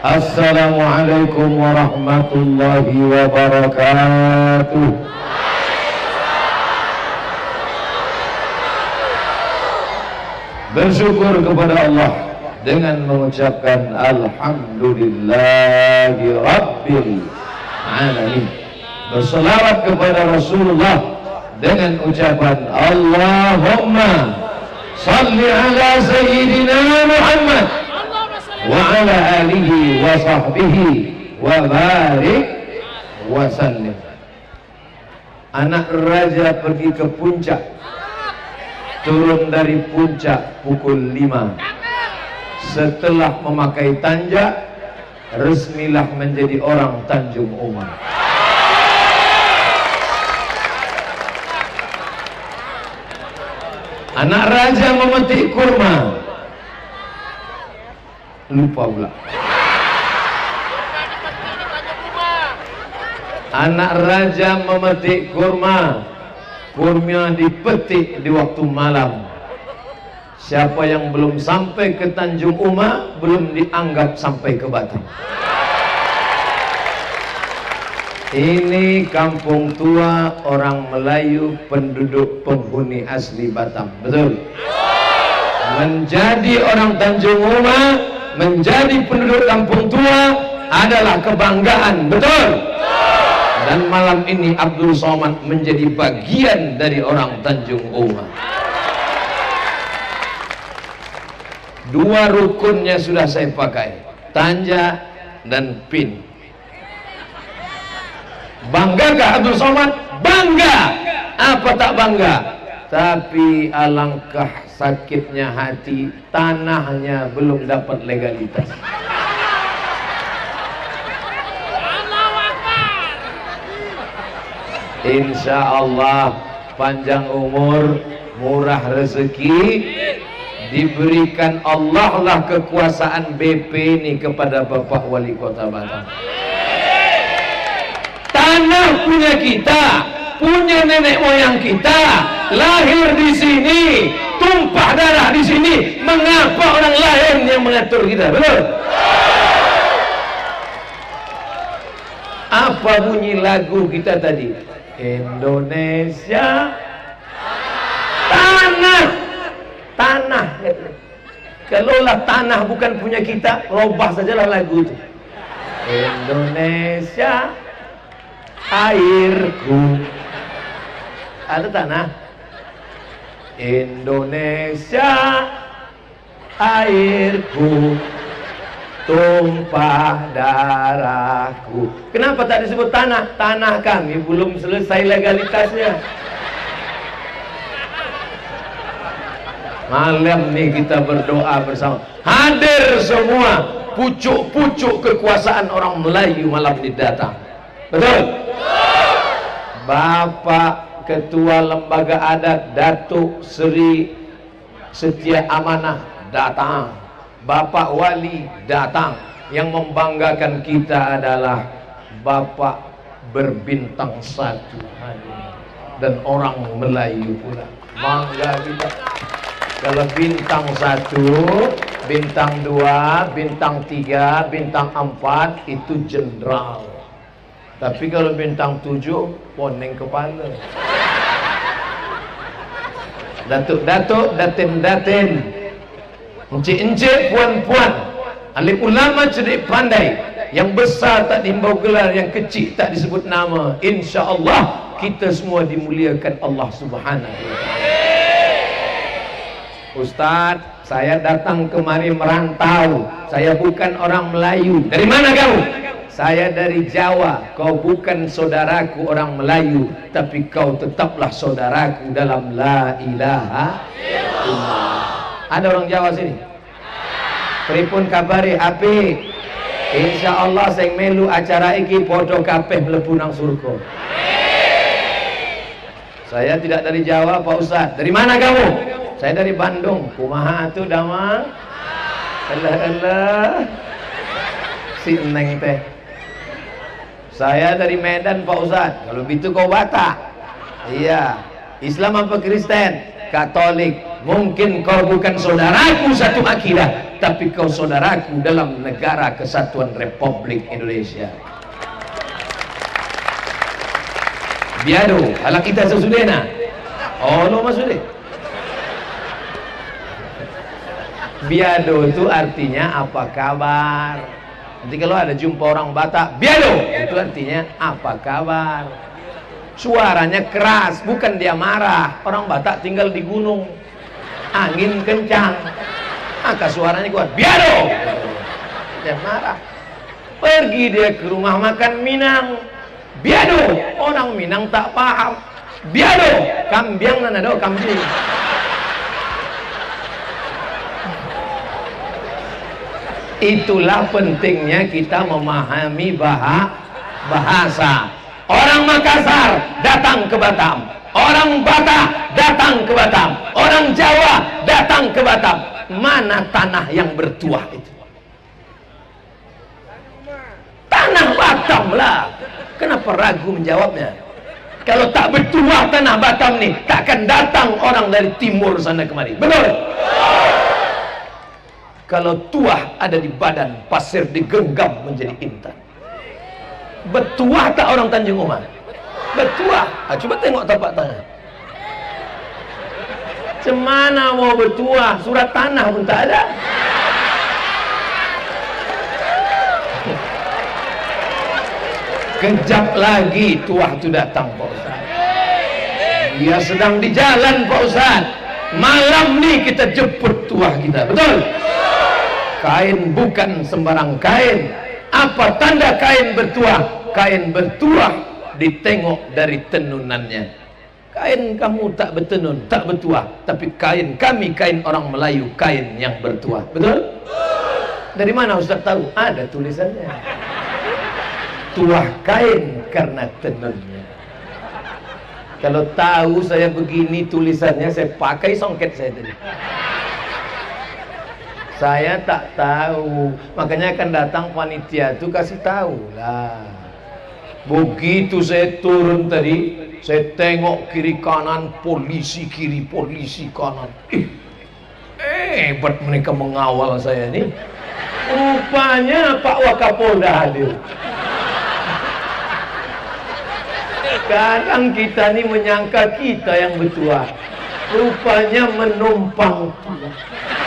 Assalamualaikum warahmatullahi wabarakatuh. Bersyukur kepada Allah dengan mengucapkan Alhamdulillahi Rabbil Alamin. Berselawat kepada Rasulullah dengan ucapan Allahumma salli ala Sayyidina Muhammad wa ala alihi wa sahbihi wa barik wa sallim. Anak raja pergi ke puncak, turun dari puncak pukul 5. Setelah memakai tanja, resmilah menjadi orang Tanjung Umar. Anak raja memetik kurma, lupa pula. Anak raja memetik kurma, kurma dipetik di waktu malam. Siapa yang belum sampai ke Tanjung Umar belum dianggap sampai ke Batam. Ini kampung tua orang Melayu, penduduk penghuni asli Batam. Betul? Menjadi orang Tanjung Umar, menjadi penduduk kampung tua adalah kebanggaan. Betul? Dan malam ini Abdul Somad menjadi bagian dari orang Tanjung Umar. Dua rukunnya sudah saya pakai, tanja dan pin. Banggakah Abdul Somad? Bangga. Apa tak bangga? Tapi alangkah sakitnya hati, tanahnya belum dapat legalitas. Insya Allah panjang umur, murah rezeki, diberikan Allah lah kekuasaan BP ini kepada Bapak Wali Kota Batam. Tanah punya kita, punya nenek moyang kita, lahir di sini, tumpah darah di sini. Mengapa orang lain yang mengatur kita? Betul? Apa bunyi lagu kita tadi? Indonesia tanah, tanah. Kalaulah tanah bukan punya kita, robah sajalah lagu itu. Indonesia airku. Ada tanah. Indonesia airku, tumpah darahku. Kenapa tak disebut tanah? Tanah kami belum selesai legalitasnya. Malam ini kita berdoa bersama, hadir semua pucuk-pucuk kekuasaan orang Melayu malam ini datang. Betul? Bapak Ketua Lembaga Adat Datuk Seri Setia Amanah datang, Bapak Wali datang. Yang membanggakan kita adalah Bapak berbintang 1 dan orang Melayu pula. Bangga kita. Kalau bintang 1, bintang 2, bintang 3, bintang 4 itu jenderal. Tapi kalau bintang 7, poneng kepala. Datuk-datuk, datin-datin, encik-encik, puan-puan, alim ulama cerdik pandai. Yang besar tak diimbau gelar, yang kecil tak disebut nama. Insya Allah kita semua dimuliakan Allah Subhanahu wa ta'ala. Ustaz, saya datang kemari merantau. Saya bukan orang Melayu. Dari mana kamu? Saya dari Jawa. Kau bukan saudaraku orang Melayu, tapi kau tetaplah saudaraku dalam la ilaha illallah. Ada orang Jawa sini? Pripun kabari api? Insya Allah saya melu acara iki podo kabeh mlebu nang surga. Saya tidak dari Jawa Pak Ustaz. Dari mana kamu? Saya dari Bandung. Kumaha atuh damang? Elah si Neng teh. Saya dari Medan Pak Ustaz. Kalau gitu kau Batak. Iya. Islam apa Kristen? Katolik. Mungkin kau bukan saudaraku satu akidah, tapi kau saudaraku dalam negara kesatuan Republik Indonesia. Biado, ala kita sesudena. Oh, lo maksudnya? Biado itu artinya apa kabar. Nanti kalau ada jumpa orang Batak, biado, itu artinya apa kabar. Suaranya keras, bukan dia marah. Orang Batak tinggal di gunung, angin kencang, maka suaranya kuat. Biado, dia marah. Pergi dia ke rumah makan Minang, biado, orang Minang tak paham. Biado, kambiang nanado kambing. Itulah pentingnya kita memahami bahasa. Orang Makassar datang ke Batam, orang Batak datang ke Batam, orang Jawa datang ke Batam. Mana tanah yang bertuah itu? Tanah Batam lah. Kenapa ragu menjawabnya? Kalau tak bertuah tanah Batam nih, takkan datang orang dari timur sana kemari. Betul? Kalau tuah ada di badan, pasir digenggam menjadi intan. Bertuah tak orang Tanjung Umar? Bertuah. Coba tengok tapak tangan. Cemana mau bertuah? Surat tanah pun tak ada. Kejap lagi tuah itu datang, Pak Ustaz. Dia sedang di jalan, Pak Ustaz. Malam nih kita jemput tuah kita. Betul? Kain bukan sembarang kain. Apa tanda kain bertuah? Kain bertuah ditengok dari tenunannya. Kain kamu tak bertenun, tak bertuah, tapi kain kami, kain orang Melayu, kain yang bertuah. Betul? Dari mana Ustaz tahu? Ada tulisannya. Tuah kain karena tenunnya. Kalau tahu saya begini tulisannya, saya pakai songket saya tadi. Saya tak tahu, makanya akan datang panitia itu kasih tahu lah. Begitu saya turun tadi, saya tengok kiri kanan, polisi kiri, polisi kanan. Hebat mereka mengawal saya nih. Rupanya Pak Wakapolda hadir. Kadang kita nih menyangka kita yang bertuah, rupanya menumpang tuah.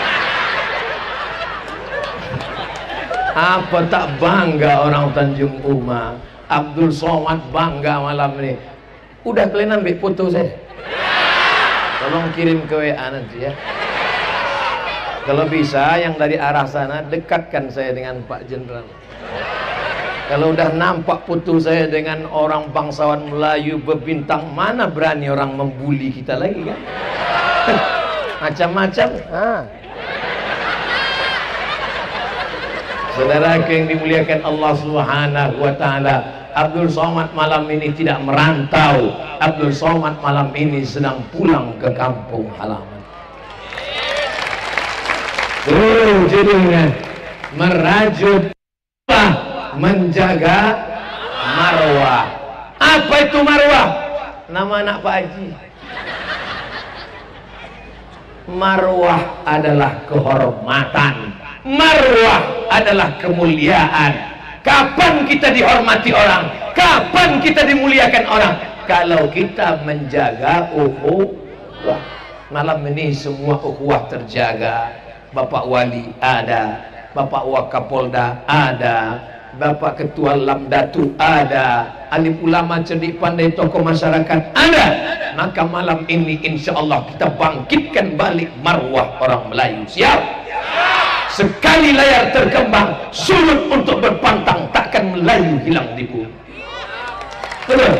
Apa tak bangga orang Tanjung Uma? Abdul Somad bangga malam ini. Udah kalian ambil foto saya? Tolong kirim ke WA nanti ya. Kalau bisa yang dari arah sana dekatkan saya dengan Pak Jenderal. Kalau udah nampak foto saya dengan orang bangsawan Melayu berbintang, mana berani orang membuli kita lagi kan? Macam-macam. Saudara yang dimuliakan Allah Subhanahu wa taala, Abdul Somad malam ini tidak merantau. Abdul Somad malam ini sedang pulang ke kampung halaman. Judulnya merajut menjaga marwah. Apa itu marwah? Nama anak Pak Haji. Marwah adalah kehormatan. Marwah adalah kemuliaan. Kapan kita dihormati orang? Kapan kita dimuliakan orang? Kalau kita menjaga ukhuwah. Malam ini semua ukhuwah terjaga. Bapak Wali ada, Bapak Wakapolda ada, Bapak Ketua Lamdatu ada, alim ulama cerdik pandai tokoh masyarakat ada. Maka malam ini insya Allah kita bangkitkan balik marwah orang Melayu. Siap? Sekali layar terkembang, surut untuk berpantang, takkan Melayu hilang di bumi. Betul?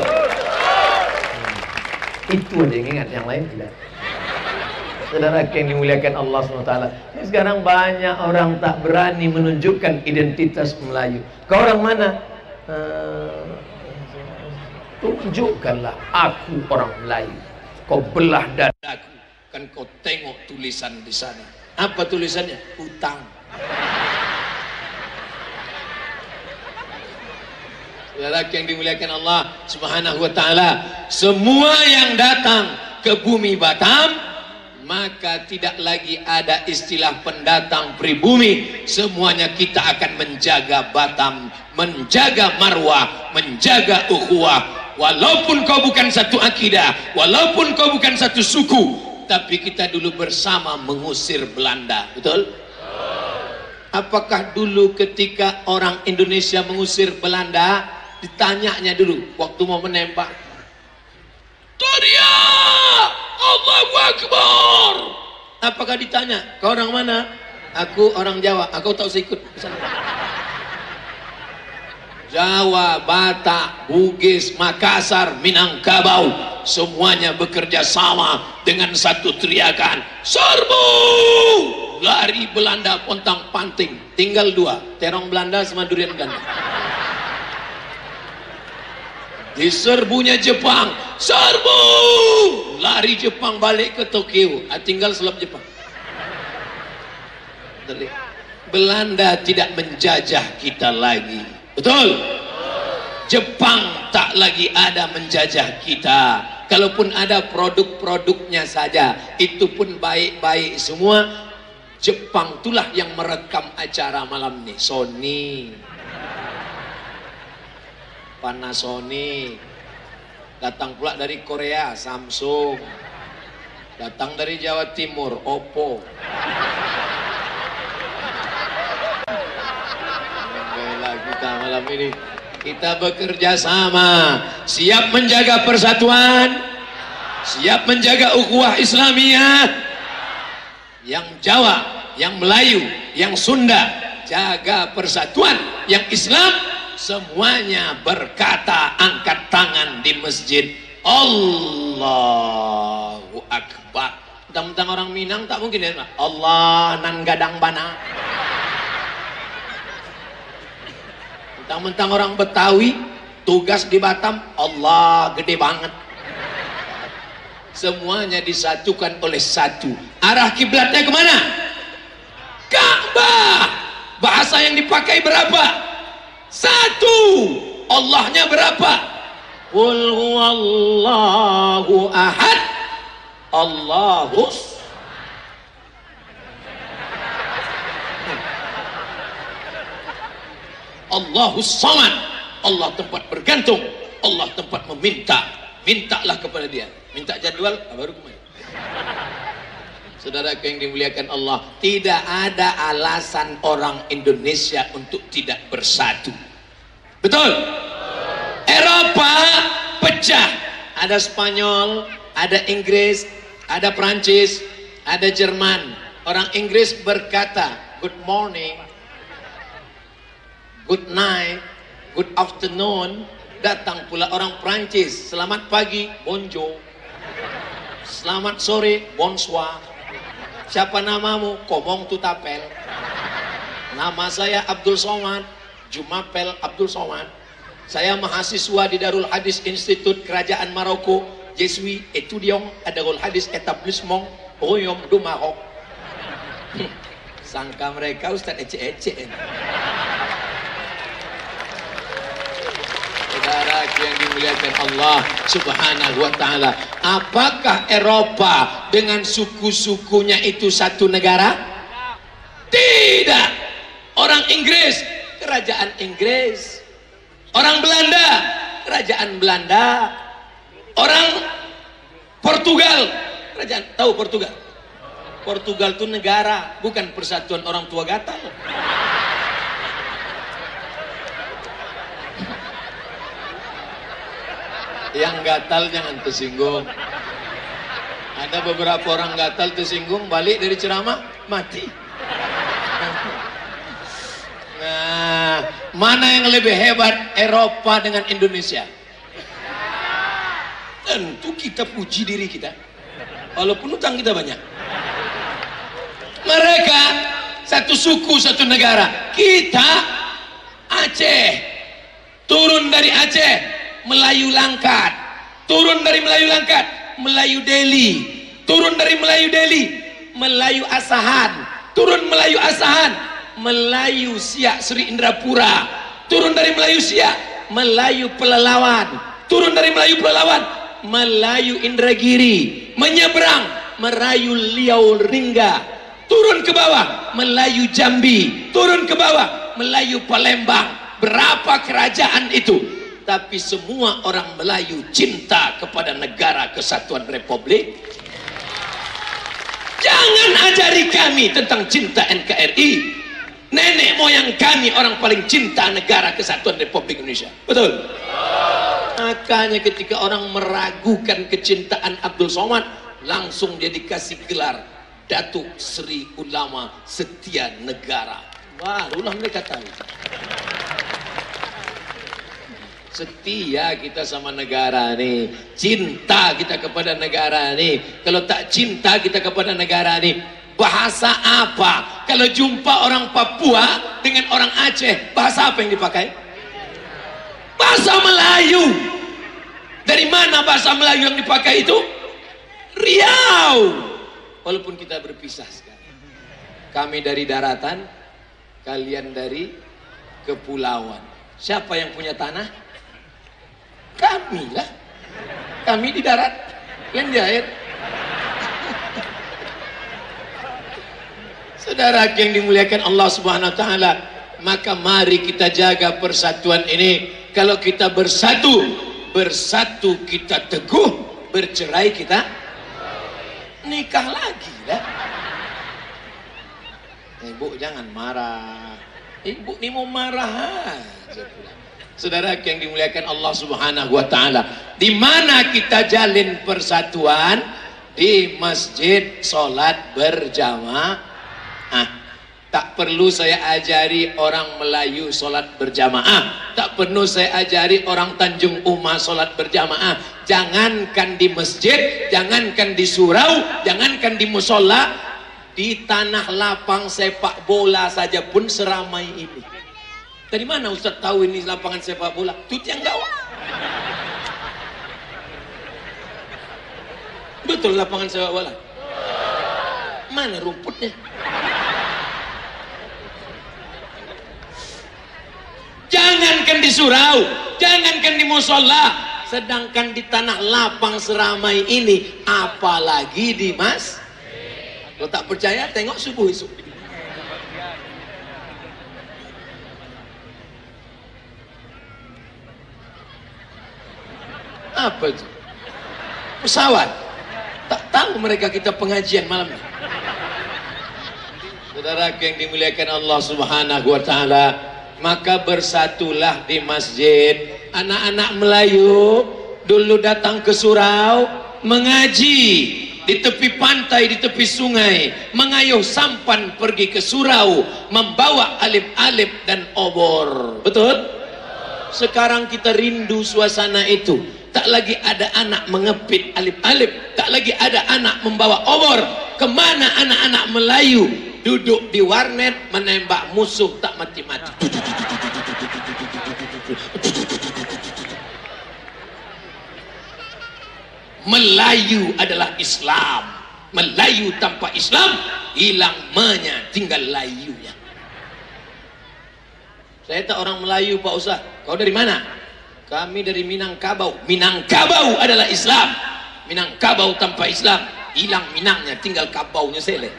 Itu aja yang ingat, yang lain tidak. Saudara yang dimuliakan Allah SWT, ini sekarang banyak orang tak berani menunjukkan identitas Melayu. Kau orang mana? Tunjukkanlah aku orang Melayu. Kau belah dadaku, kan kau tengok tulisan di sana. Apa tulisannya? Hutang. Saudara yang dimuliakan Allah Subhanahu wa taala, semua yang datang ke bumi Batam maka tidak lagi ada istilah pendatang pribumi. Semuanya kita akan menjaga Batam, menjaga marwah, menjaga ukhuwah. Walaupun kau bukan satu akidah, walaupun kau bukan satu suku, tapi kita dulu bersama mengusir Belanda. Betul? Apakah dulu ketika orang Indonesia mengusir Belanda, ditanyanya dulu waktu mau menembak, teriak Allahu Akbar, apakah ditanya kau orang mana? Aku orang Jawa. Aku tak usah ikut ke sana. Jawa, Batak, Bugis, Makassar, Minangkabau, semuanya bekerja sama dengan satu teriakan, serbu! Lari Belanda pontang panting, tinggal dua, terong Belanda sama durian Belanda. Diserbunya Jepang, serbu! Lari Jepang balik ke Tokyo, tinggal selap Jepang. Belanda tidak menjajah kita lagi. Betul? Jepang tak lagi ada menjajah kita. Kalaupun ada produk-produknya saja, itu pun baik-baik semua. Jepang itulah yang merekam acara malam ini. Sony, Panasonic, datang pula dari Korea Samsung, datang dari Jawa Timur Oppo. Kita malam ini kita bekerja sama, siap menjaga persatuan, siap menjaga ukhuwah Islamiyah. Yang Jawa, yang Melayu, yang Sunda, jaga persatuan. Yang Islam, semuanya berkata, angkat tangan di masjid, Allahu Akbar. Mentang-mentang orang Minang tak mungkin ya, Allah nan gadang bana. Mentang-mentang orang Betawi, tugas di Batam, Allah gede banget. Semuanya disatukan oleh satu. Arah kiblatnya kemana? Ka'bah. Bahasa yang dipakai berapa? Satu. Allahnya berapa? Qul huwallahu ahad, Allahus Allahus samad. Allah tempat bergantung, Allah tempat meminta. Mintalah kepada dia. Minta jadwal, baru kemana? Saudara yang dimuliakan Allah, tidak ada alasan orang Indonesia untuk tidak bersatu. Betul? Eropa pecah. Ada Spanyol, ada Inggris, ada Prancis, ada Jerman. Orang Inggris berkata, good morning, good night, good afternoon. Datang pula orang Prancis, selamat pagi, bonjour. Selamat sore, bonsoir. Siapa namamu? Komong Tutapel. Nama saya Abdul Somad, Jumapel Abdul Somad. Saya mahasiswa di Darul Hadis Institut Kerajaan Maroko. Je suis étudiant à Darul Hadis Etablissement Royaume du Maroc. Sangka mereka Ustaz ece-ece. Saudara yang dimuliakan Allah Subhanahu wa ta'ala, apakah Eropa dengan suku-sukunya itu satu negara? Tidak. Orang Inggris, kerajaan Inggris. Orang Belanda, kerajaan Belanda. Orang Portugal, kerajaan, tahu Portugal? Portugal itu negara, bukan persatuan orang tua gatal. Yang gatal jangan tersinggung. Ada beberapa orang gatal tersinggung, balik dari ceramah mati. Nah, mana yang lebih hebat, Eropa dengan Indonesia? Tentu kita puji diri kita, walaupun utang kita banyak. Mereka satu suku, satu negara. Kita Aceh, turun dari Aceh, Melayu Langkat, turun dari Melayu Langkat, Melayu Delhi, turun dari Melayu Delhi, Melayu Asahan, turun Melayu Asahan, Melayu Siak Sri Indrapura, turun dari Melayu Siak, Melayu Pelalawan, turun dari Melayu Pelalawan, Melayu Indragiri, menyeberang merayu Riau Ringga, turun ke bawah Melayu Jambi, turun ke bawah Melayu Palembang. Berapa kerajaan itu, tapi semua orang Melayu cinta kepada negara kesatuan Republik. Jangan ajari kami tentang cinta NKRI. Nenek moyang kami orang paling cinta negara kesatuan Republik Indonesia. Betul? Makanya ketika orang meragukan kecintaan Abdul Somad, langsung dia dikasih gelar Datuk Seri Ulama Setia Negara. Barulah mereka tahu. Setia kita sama negara nih, cinta kita kepada negara nih. Kalau tak cinta kita kepada negara nih, bahasa apa? Kalau jumpa orang Papua dengan orang Aceh, bahasa apa yang dipakai? Bahasa Melayu. Dari mana bahasa Melayu yang dipakai itu? Riau. Walaupun kita berpisah sekarang, kami dari daratan, kalian dari kepulauan. Siapa yang punya tanah? Kami lah. Kami di darat, kalian di air. Saudara yang dimuliakan Allah Subhanahu wa taala, maka mari kita jaga persatuan ini. Kalau kita bersatu, bersatu kita teguh, bercerai kita nikah lagi lah. Ibu jangan marah. Ibu ini mau marah aja. Saudara yang dimuliakan Allah Subhanahu wa taala, di mana kita jalin persatuan? Di masjid salat berjamaah. Tak perlu saya ajari orang Melayu salat berjamaah, tak perlu saya ajari orang Tanjung Uma salat berjamaah. Jangankan di masjid, jangankan di surau, jangankan di musola, di tanah lapang sepak bola saja pun seramai ini. Dari mana Ustaz tahu ini lapangan sepak bola? Tut yang gawat. Betul lapangan sepak bola? Mana rumputnya? Jangankan di surau, jangankan di musola, sedangkan di tanah lapang seramai ini, apalagi di mas. Kalau tak percaya, tengok subuh esok. Apa itu? Pesawat. Tak tahu mereka kita pengajian malam ini. Saudara yang dimuliakan Allah Subhanahu wa taala, maka bersatulah di masjid. Anak-anak Melayu dulu datang ke surau mengaji di tepi pantai, di tepi sungai, mengayuh sampan pergi ke surau, membawa alif-alif dan obor. Betul? Sekarang kita rindu suasana itu. Tak lagi ada anak mengepit alif-alif, tak lagi ada anak membawa obor. Kemana anak-anak Melayu? Duduk di warnet menembak musuh tak mati-mati. Melayu adalah Islam. Melayu tanpa Islam hilang menya, tinggal layunya. Saya tak orang Melayu Pak Ustaz. Kau dari mana? Kami dari Minangkabau. Minangkabau adalah Islam. Minangkabau tanpa Islam hilang Minangnya, tinggal kabaunya seleh.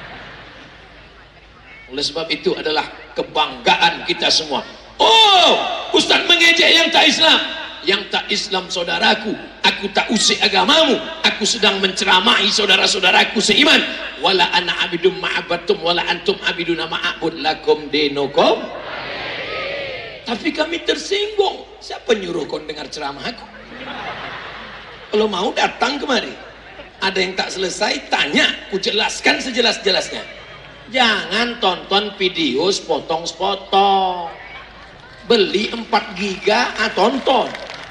Oleh sebab itu adalah kebanggaan kita semua. Oh, Ustaz mengejek yang tak Islam. Yang tak Islam saudaraku, aku tak usik agamamu, aku sedang menceramahi saudara-saudaraku seiman. Wala ana abidum ma'abatum wala antum abiduna ma'abud lakum dinukum. Tapi kami tersinggung. Siapa nyuruh kau dengar ceramah aku? Kalau mau datang kemari. Ada yang tak selesai, tanya, ku jelaskan sejelas-jelasnya. Jangan tonton video sepotong-sepotong. Beli 4 giga, tonton.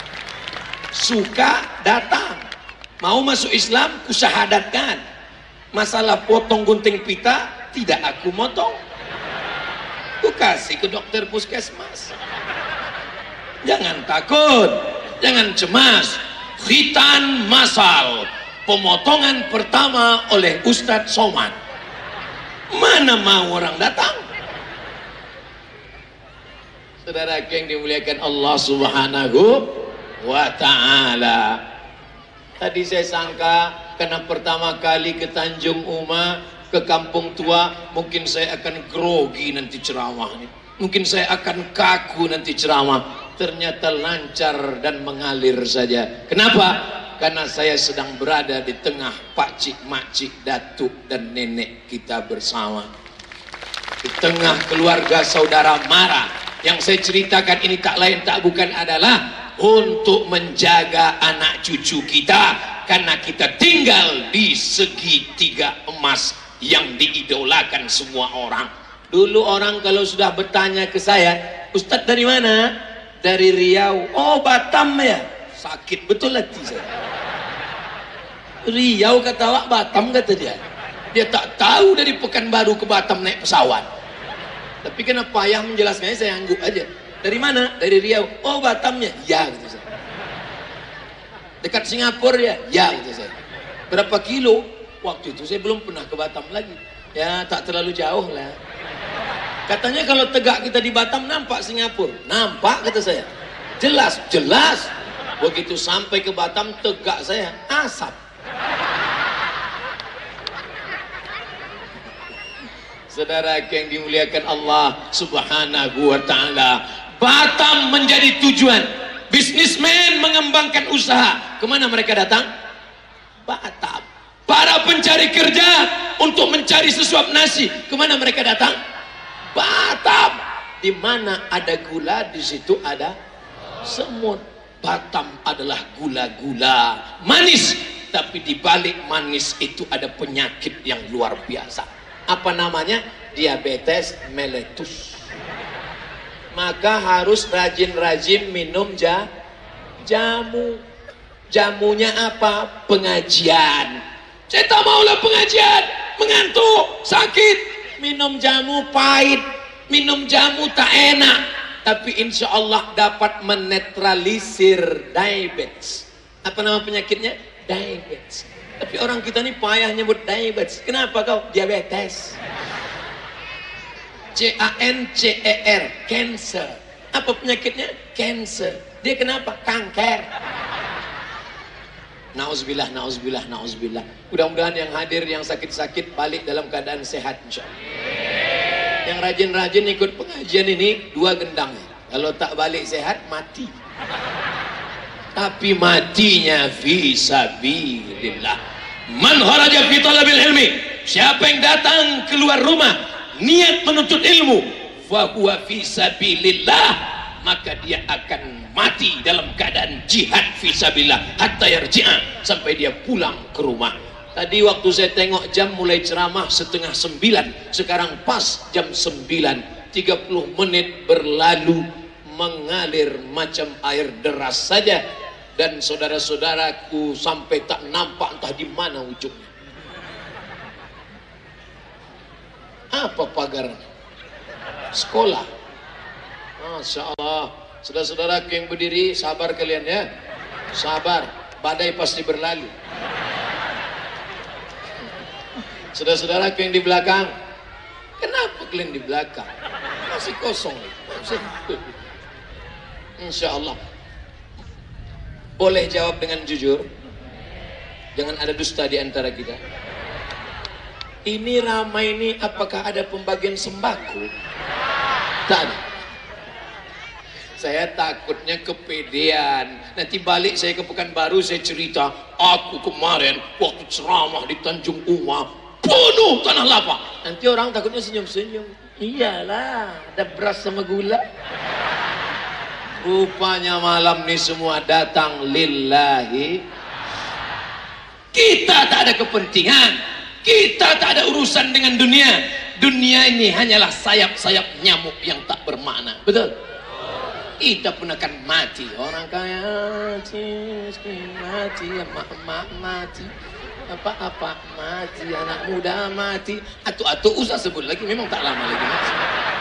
Suka, datang. Mau masuk Islam, ku syahadatkan. Masalah potong gunting pita, tidak aku motong. Ku kasih ke dokter puskesmas. Jangan takut, jangan cemas. Khitan masal, pemotongan pertama oleh Ustadz Somad. Mana mau orang datang? Saudara yang dimuliakan Allah Subhanahu wa ta'ala, tadi saya sangka Karena pertama kali ke Tanjung Uma, ke Kampung Tua, mungkin saya akan grogi nanti ceramahnya, mungkin saya akan kaku nanti ceramah. Ternyata lancar dan mengalir saja. Kenapa? Karena saya sedang berada di tengah pakcik, makcik, datuk dan nenek kita bersama, di tengah keluarga saudara mara. Yang saya ceritakan ini tak lain tak bukan adalah untuk menjaga anak cucu kita, karena kita tinggal di segitiga emas yang diidolakan semua orang. Dulu orang kalau sudah bertanya ke saya, Ustadz dari mana? Dari Riau. Oh, Batam ya? Sakit betul hati saya. Riau kata awak, Batam kata dia. Dia tak tahu dari Pekanbaru ke Batam naik pesawat. Tapi kena payah menjelaskannya, saya anggap aja. Dari mana? Dari Riau. Oh, Batamnya? Ya, gitu saya. Dekat Singapura ya? Ya, gitu saya. Berapa kilo? Waktu itu saya belum pernah ke Batam lagi. Ya, tak terlalu jauh lah. Katanya kalau tegak kita di Batam nampak Singapura. Nampak kata saya. Jelas, jelas. Begitu sampai ke Batam tegak saya asap. Saudara yang dimuliakan Allah Subhanahu wa ta'ala, Batam menjadi tujuan. Bisnismen mengembangkan usaha, kemana mereka datang? Batam. Para pencari kerja untuk mencari sesuap nasi, kemana mereka datang? Batam. Di mana ada gula, di situ ada semut. Batam adalah gula-gula manis, tapi di balik manis itu ada penyakit yang luar biasa. Apa namanya? Diabetes mellitus. Maka harus rajin-rajin minum jamu. Jamunya apa? Pengajian. Saya tak maulah pengajian, mengantuk, sakit. Minum jamu pahit, minum jamu tak enak, tapi insya Allah dapat menetralisir diabetes. Apa nama penyakitnya? Diabetes. Tapi orang kita ini payah nyebut diabetes. Kenapa kau? Diabetes. C-A-N-C-E-R, cancer. Apa penyakitnya? Cancer. Dia kenapa? Kanker. Nauzubillah, nauzubillah, nauzubillah. Mudah-mudahan yang hadir, yang sakit-sakit balik dalam keadaan sehat insyaallah. Yang rajin-rajin ikut pengajian ini 2 gendang. Kalau tak balik sehat mati. Tapi matinya fi sabilillah. Man kharaja fi talabil ilmi, siapa yang datang keluar rumah niat menuntut ilmu, fa huwa fi sabilillah, maka dia akan mati dalam keadaan jihad fisabilillah hatta yarji'a, sampai dia pulang ke rumah. Tadi waktu saya tengok jam mulai ceramah 8:30, sekarang pas jam 9, 30 menit berlalu mengalir macam air deras saja, dan saudara-saudaraku sampai tak nampak entah di mana ujungnya. Apa pagarnya? Sekolah. Masya Allah. Saudara-saudaraku yang berdiri, sabar kalian ya. Sabar, badai pasti berlalu. Saudara-saudaraku yang di belakang, kenapa kalian di belakang? Masih kosong. Insya Allah. Boleh jawab dengan jujur? Jangan ada dusta di antara kita. Ini ramai ini, apakah ada pembagian sembako? Tak ada. Saya takutnya kepedean. Nanti balik saya ke Pekanbaru, saya cerita, aku kemarin waktu ceramah di Tanjung Uma penuh tanah lapang. Nanti orang takutnya senyum-senyum. Iyalah, ada beras sama gula. Rupanya malam ini semua datang lillahi. Kita tak ada kepentingan, kita tak ada urusan dengan dunia. Dunia ini hanyalah sayap-sayap nyamuk yang tak bermakna. Betul? Kita pun akan mati. Orang kaya mati, miskin mati, emak-emak mati, apa-apa mati, anak muda mati, atu-atu usah sebut lagi, memang tak lama lagi mati.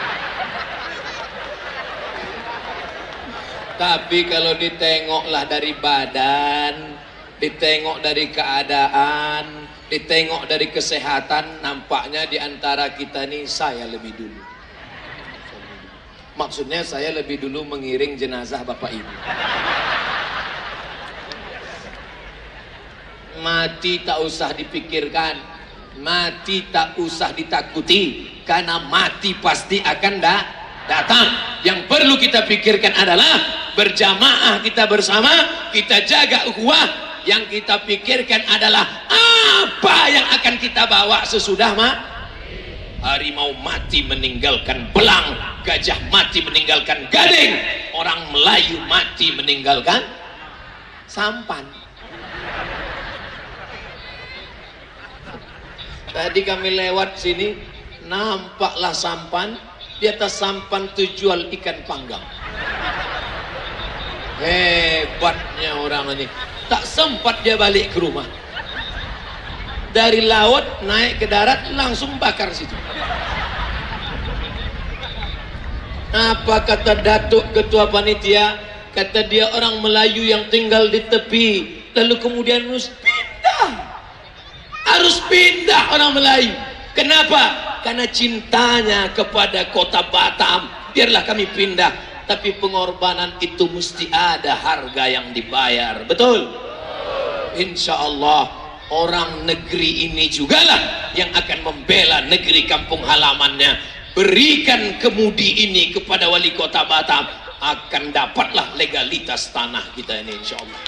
Tapi kalau ditengoklah dari badan, ditengok dari keadaan, ditengok dari kesehatan, nampaknya di antara kita ini saya lebih dulu. Maksudnya saya lebih dulu mengiring jenazah bapak ibu. Mati tak usah dipikirkan, mati tak usah ditakuti, karena mati pasti akan datang. Yang perlu kita pikirkan adalah berjamaah kita bersama, kita jaga ukhuwah. Yang kita pikirkan adalah apa yang akan kita bawa sesudah harimau mati meninggalkan belang, gajah mati meninggalkan gading, orang Melayu mati meninggalkan sampan. Tadi kami lewat sini, nampaklah sampan, di atas sampan tuh jual ikan panggang. Hebatnya orang ini, tak sempat dia balik ke rumah. Dari laut naik ke darat langsung bakar situ. Apa kata Datuk Ketua Panitia? Kata dia orang Melayu yang tinggal di tepi, lalu kemudian harus pindah orang Melayu. Kenapa? Karena cintanya kepada kota Batam. Biarlah kami pindah. Tapi pengorbanan itu mesti ada harga yang dibayar. Betul? Insya Allah orang negeri ini jugalah yang akan membela negeri kampung halamannya. Berikan kemudi ini kepada wali kota Batam, akan dapatlah legalitas tanah kita ini insya Allah.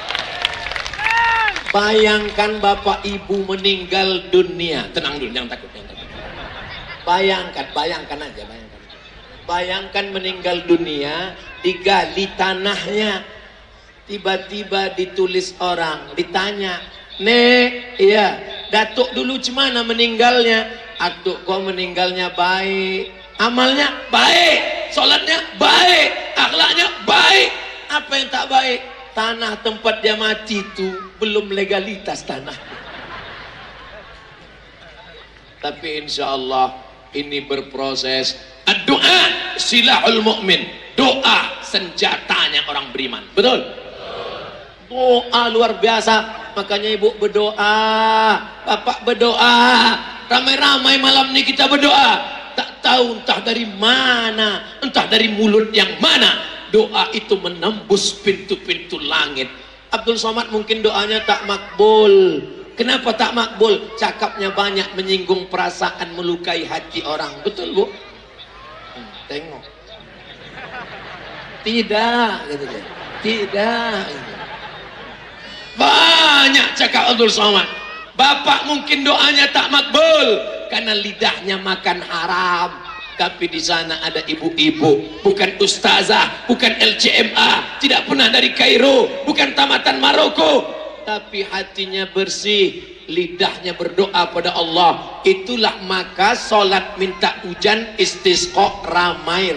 Bayangkan bapak ibu meninggal dunia. Tenang dulu, jangan takut, jangan takut. Bayangkan aja, bayangkan meninggal dunia, digali tanahnya, tiba-tiba ditulis orang, ditanya, Nek, iya, Datuk dulu cemana meninggalnya? Atuk kau meninggalnya baik, amalnya baik, sholatnya baik, akhlaknya baik. Apa yang tak baik? Tanah tempat dia mati itu belum legalitas tanah. Tapi insya Allah ini berproses. Doa silahul mu'min, doa senjatanya orang beriman. Betul? Doa luar biasa. Makanya ibu berdoa, bapak berdoa, ramai-ramai malam ini kita berdoa. Tak tahu entah dari mana, entah dari mulut yang mana, doa itu menembus pintu-pintu langit. Abdul Somad mungkin doanya tak makbul. Kenapa tak makbul? Cakapnya banyak, menyinggung perasaan, melukai hati orang. Betul bu? Tengok. Tidak, gitu dia. Tidak. Banyak cakap Abdul Somad. Bapak mungkin doanya tak makbul karena lidahnya makan haram. Tapi di sana ada ibu-ibu, bukan ustazah, bukan LCMA, tidak pernah dari Kairo, bukan tamatan Maroko, tapi hatinya bersih, lidahnya berdoa pada Allah. Itulah maka solat minta hujan, istisqa ramai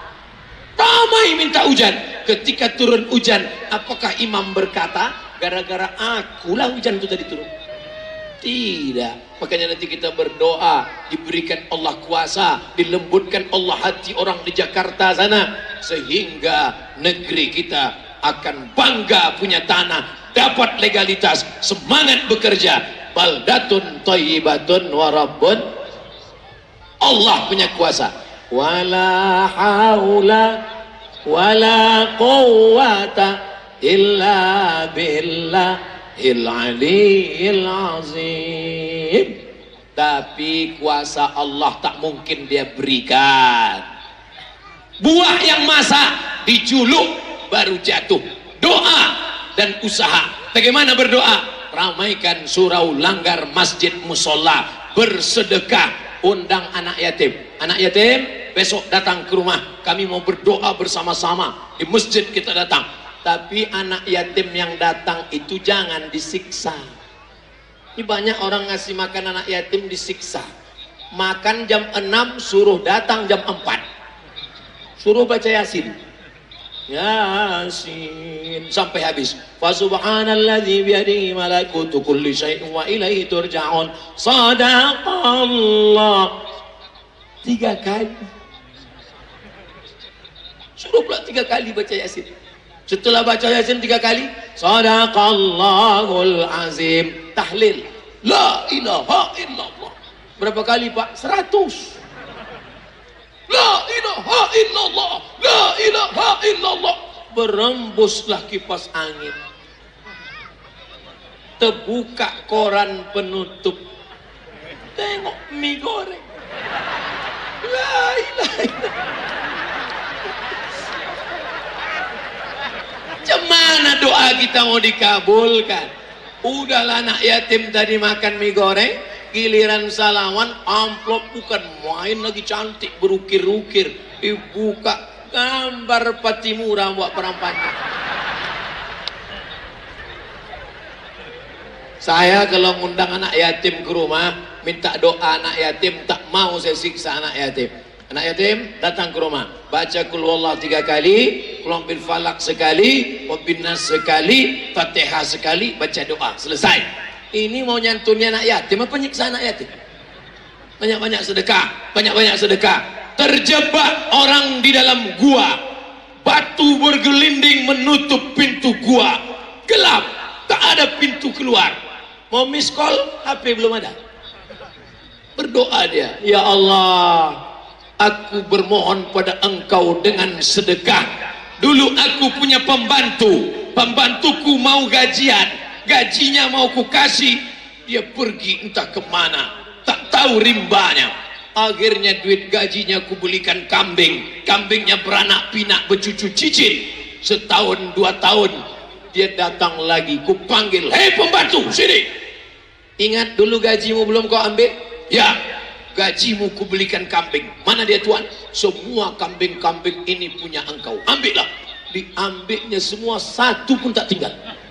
minta hujan. Ketika turun hujan, apakah imam berkata gara-gara akulah hujan itu tadi turun? Tidak. Makanya nanti kita berdoa, diberikan Allah kuasa, dilembutkan Allah hati orang di Jakarta sana, sehingga negeri kita akan bangga punya tanah, dapat legalitas, semangat bekerja. Baldatun thayyibatun wa rabbun, Allah punya kuasa. Wala haula wala quwwata illa billahil aliyyil azim. Tapi kuasa Allah tak mungkin dia berikan. Buah yang masak dijuluk baru jatuh. Doa dan usaha. Bagaimana berdoa? Ramaikan surau, langgar masjid, musola, bersedekah, undang anak yatim. Anak yatim besok datang ke rumah, kami mau berdoa bersama-sama di masjid, kita datang. Tapi anak yatim yang datang itu jangan disiksa. Ini banyak orang ngasih makan anak yatim disiksa. Makan jam 6 suruh datang jam 4, suruh baca Yasin, Yasin sampai habis. Fa subhanalladzi biyadihi malakutu kulli syai'in wa ilaihi turja'un. Sadaqallah. 3 kali. Suruh pula 3 kali baca Yasin. Setelah baca Yasin 3 kali, Sadaqallahul azim. Tahlil la ilaha illallah. Berapa kali Pak? 100. La ilaha illallah, la ilaha illallah. Berembuslah kipas angin. terbuka koran penutup, tengok mie goreng. La ilaha illallah. Cemana doa kita mau dikabulkan? Udahlah anak yatim tadi makan mie goreng, giliran salaman amplop bukan main lagi cantik berukir-ukir, dibuka gambar Patimura buat perampannya. Saya kalau ngundang anak yatim ke rumah, minta doa anak yatim, tak mau saya siksa anak yatim. Anak yatim datang ke rumah, baca Qul Huwallahu 3 kali, Qul Bil Falaq sekali, Wabbin Nas sekali, Fatihah sekali, baca doa, selesai. Ini mau nyantunnya anak yatim apa nyiksa anak yatim? Banyak-banyak sedekah, banyak-banyak sedekah. Terjebak orang di dalam gua, batu bergelinding menutup pintu gua, gelap, tak ada pintu keluar. Mau miss call, HP belum ada. Berdoa dia, ya Allah, aku bermohon pada engkau dengan sedekah. Dulu aku punya pembantu, pembantuku mau gajian, gajinya mau ku kasih, dia pergi entah kemana, tak tahu rimbanya. Akhirnya duit gajinya ku belikan kambing, kambingnya beranak pinak bercucu cicit. Setahun 2 tahun dia datang lagi, ku panggil, hei pembantu sini, ingat dulu gajimu belum kau ambil? Ya, gajimu ku belikan kambing. Mana dia tuan? Semua kambing-kambing ini punya engkau, ambillah. Diambilnya semua, satu pun tak tinggal.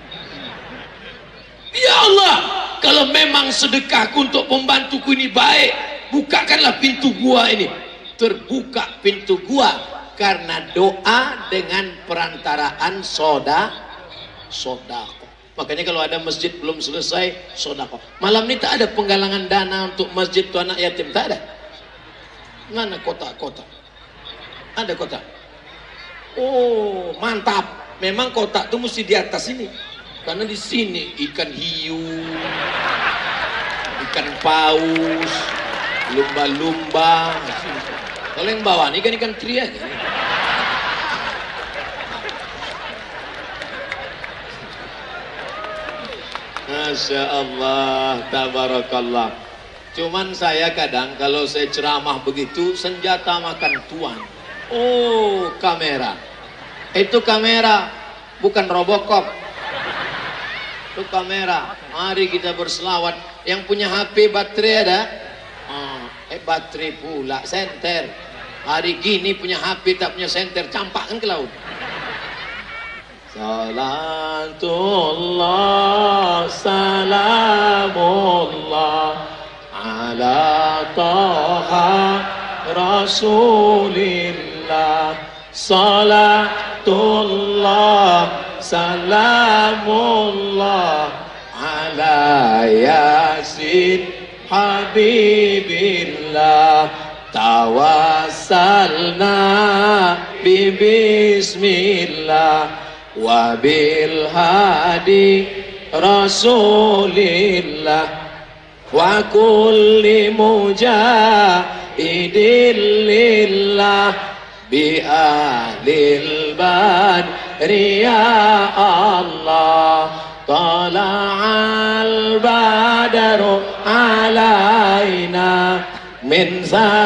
Ya Allah, kalau memang sedekahku untuk pembantuku ini baik, bukakanlah pintu gua ini. Terbuka pintu gua karena doa dengan perantaraan sodako. Makanya kalau ada masjid belum selesai, sodako. Malam ini tak ada penggalangan dana untuk masjid tu anak yatim, tak ada. Mana kotak-kotak? Ada kotak? Oh, mantap. Memang kotak tu mesti di atas ini. Karena di sini ikan hiu, ikan paus, lumba-lumba. Kalau yang bawah ini ikan teri aja. Masya Allah, tabarakallah. Cuman saya kadang kalau saya ceramah begitu, senjata makan tuan. Oh, kamera. Itu kamera, bukan Robocop. Itu kamera. Mari kita berselawat. Yang punya HP baterai ada? Baterai pula, senter. Hari gini punya HP tak punya senter, campakkan ke laut. Salatullah, salamullah ala taha rasulillah. Salatullah, salamullah ala yasin habibillah. Tawassalna bismillah wa bil hadi rasulillah wa kulli mujahidin lillah bi ahlil badri ya Allah. Tala'al badru alaina min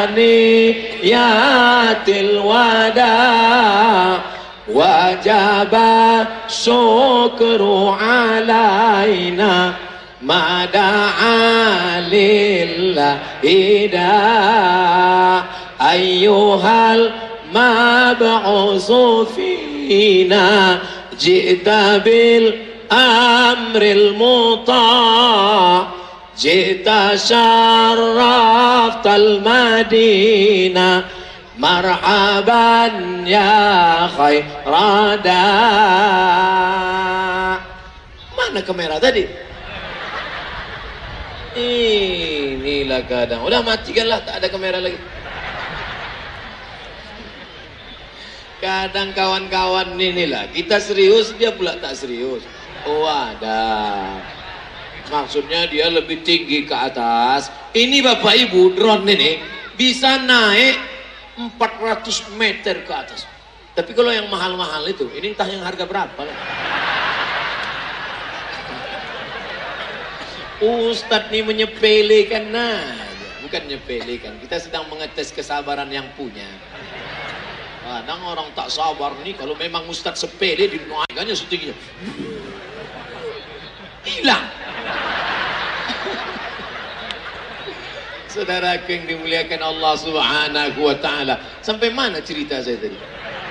saniyatil wada wajaba syukru alaina mada'a lillahi da ayyuhal mab'usu fina ji'ta bil amril muta' ji'ta syarraftal madinah marhaban ya khairada. Mana kamera tadi? Inilah kadang. Udah matikanlah, tak ada kamera lagi. Kadang kawan-kawan inilah, kita serius, dia pula tak serius. Oh ada. Maksudnya dia lebih tinggi ke atas. Ini Bapak Ibu, drone ini bisa naik 400 meter ke atas. Tapi kalau yang mahal-mahal itu, ini entah yang harga berapa lah. Ustadz nih menyepelekan, nah, bukan menyepelekan. Kita sedang mengetes kesabaran yang punya. Kadang orang tak sabar nih, kalau memang Ustadz sepele dinaikkannya setingginya, hilang. Saudara yang dimuliakan Allah Subhanahu wa Ta'ala, sampai mana cerita saya tadi?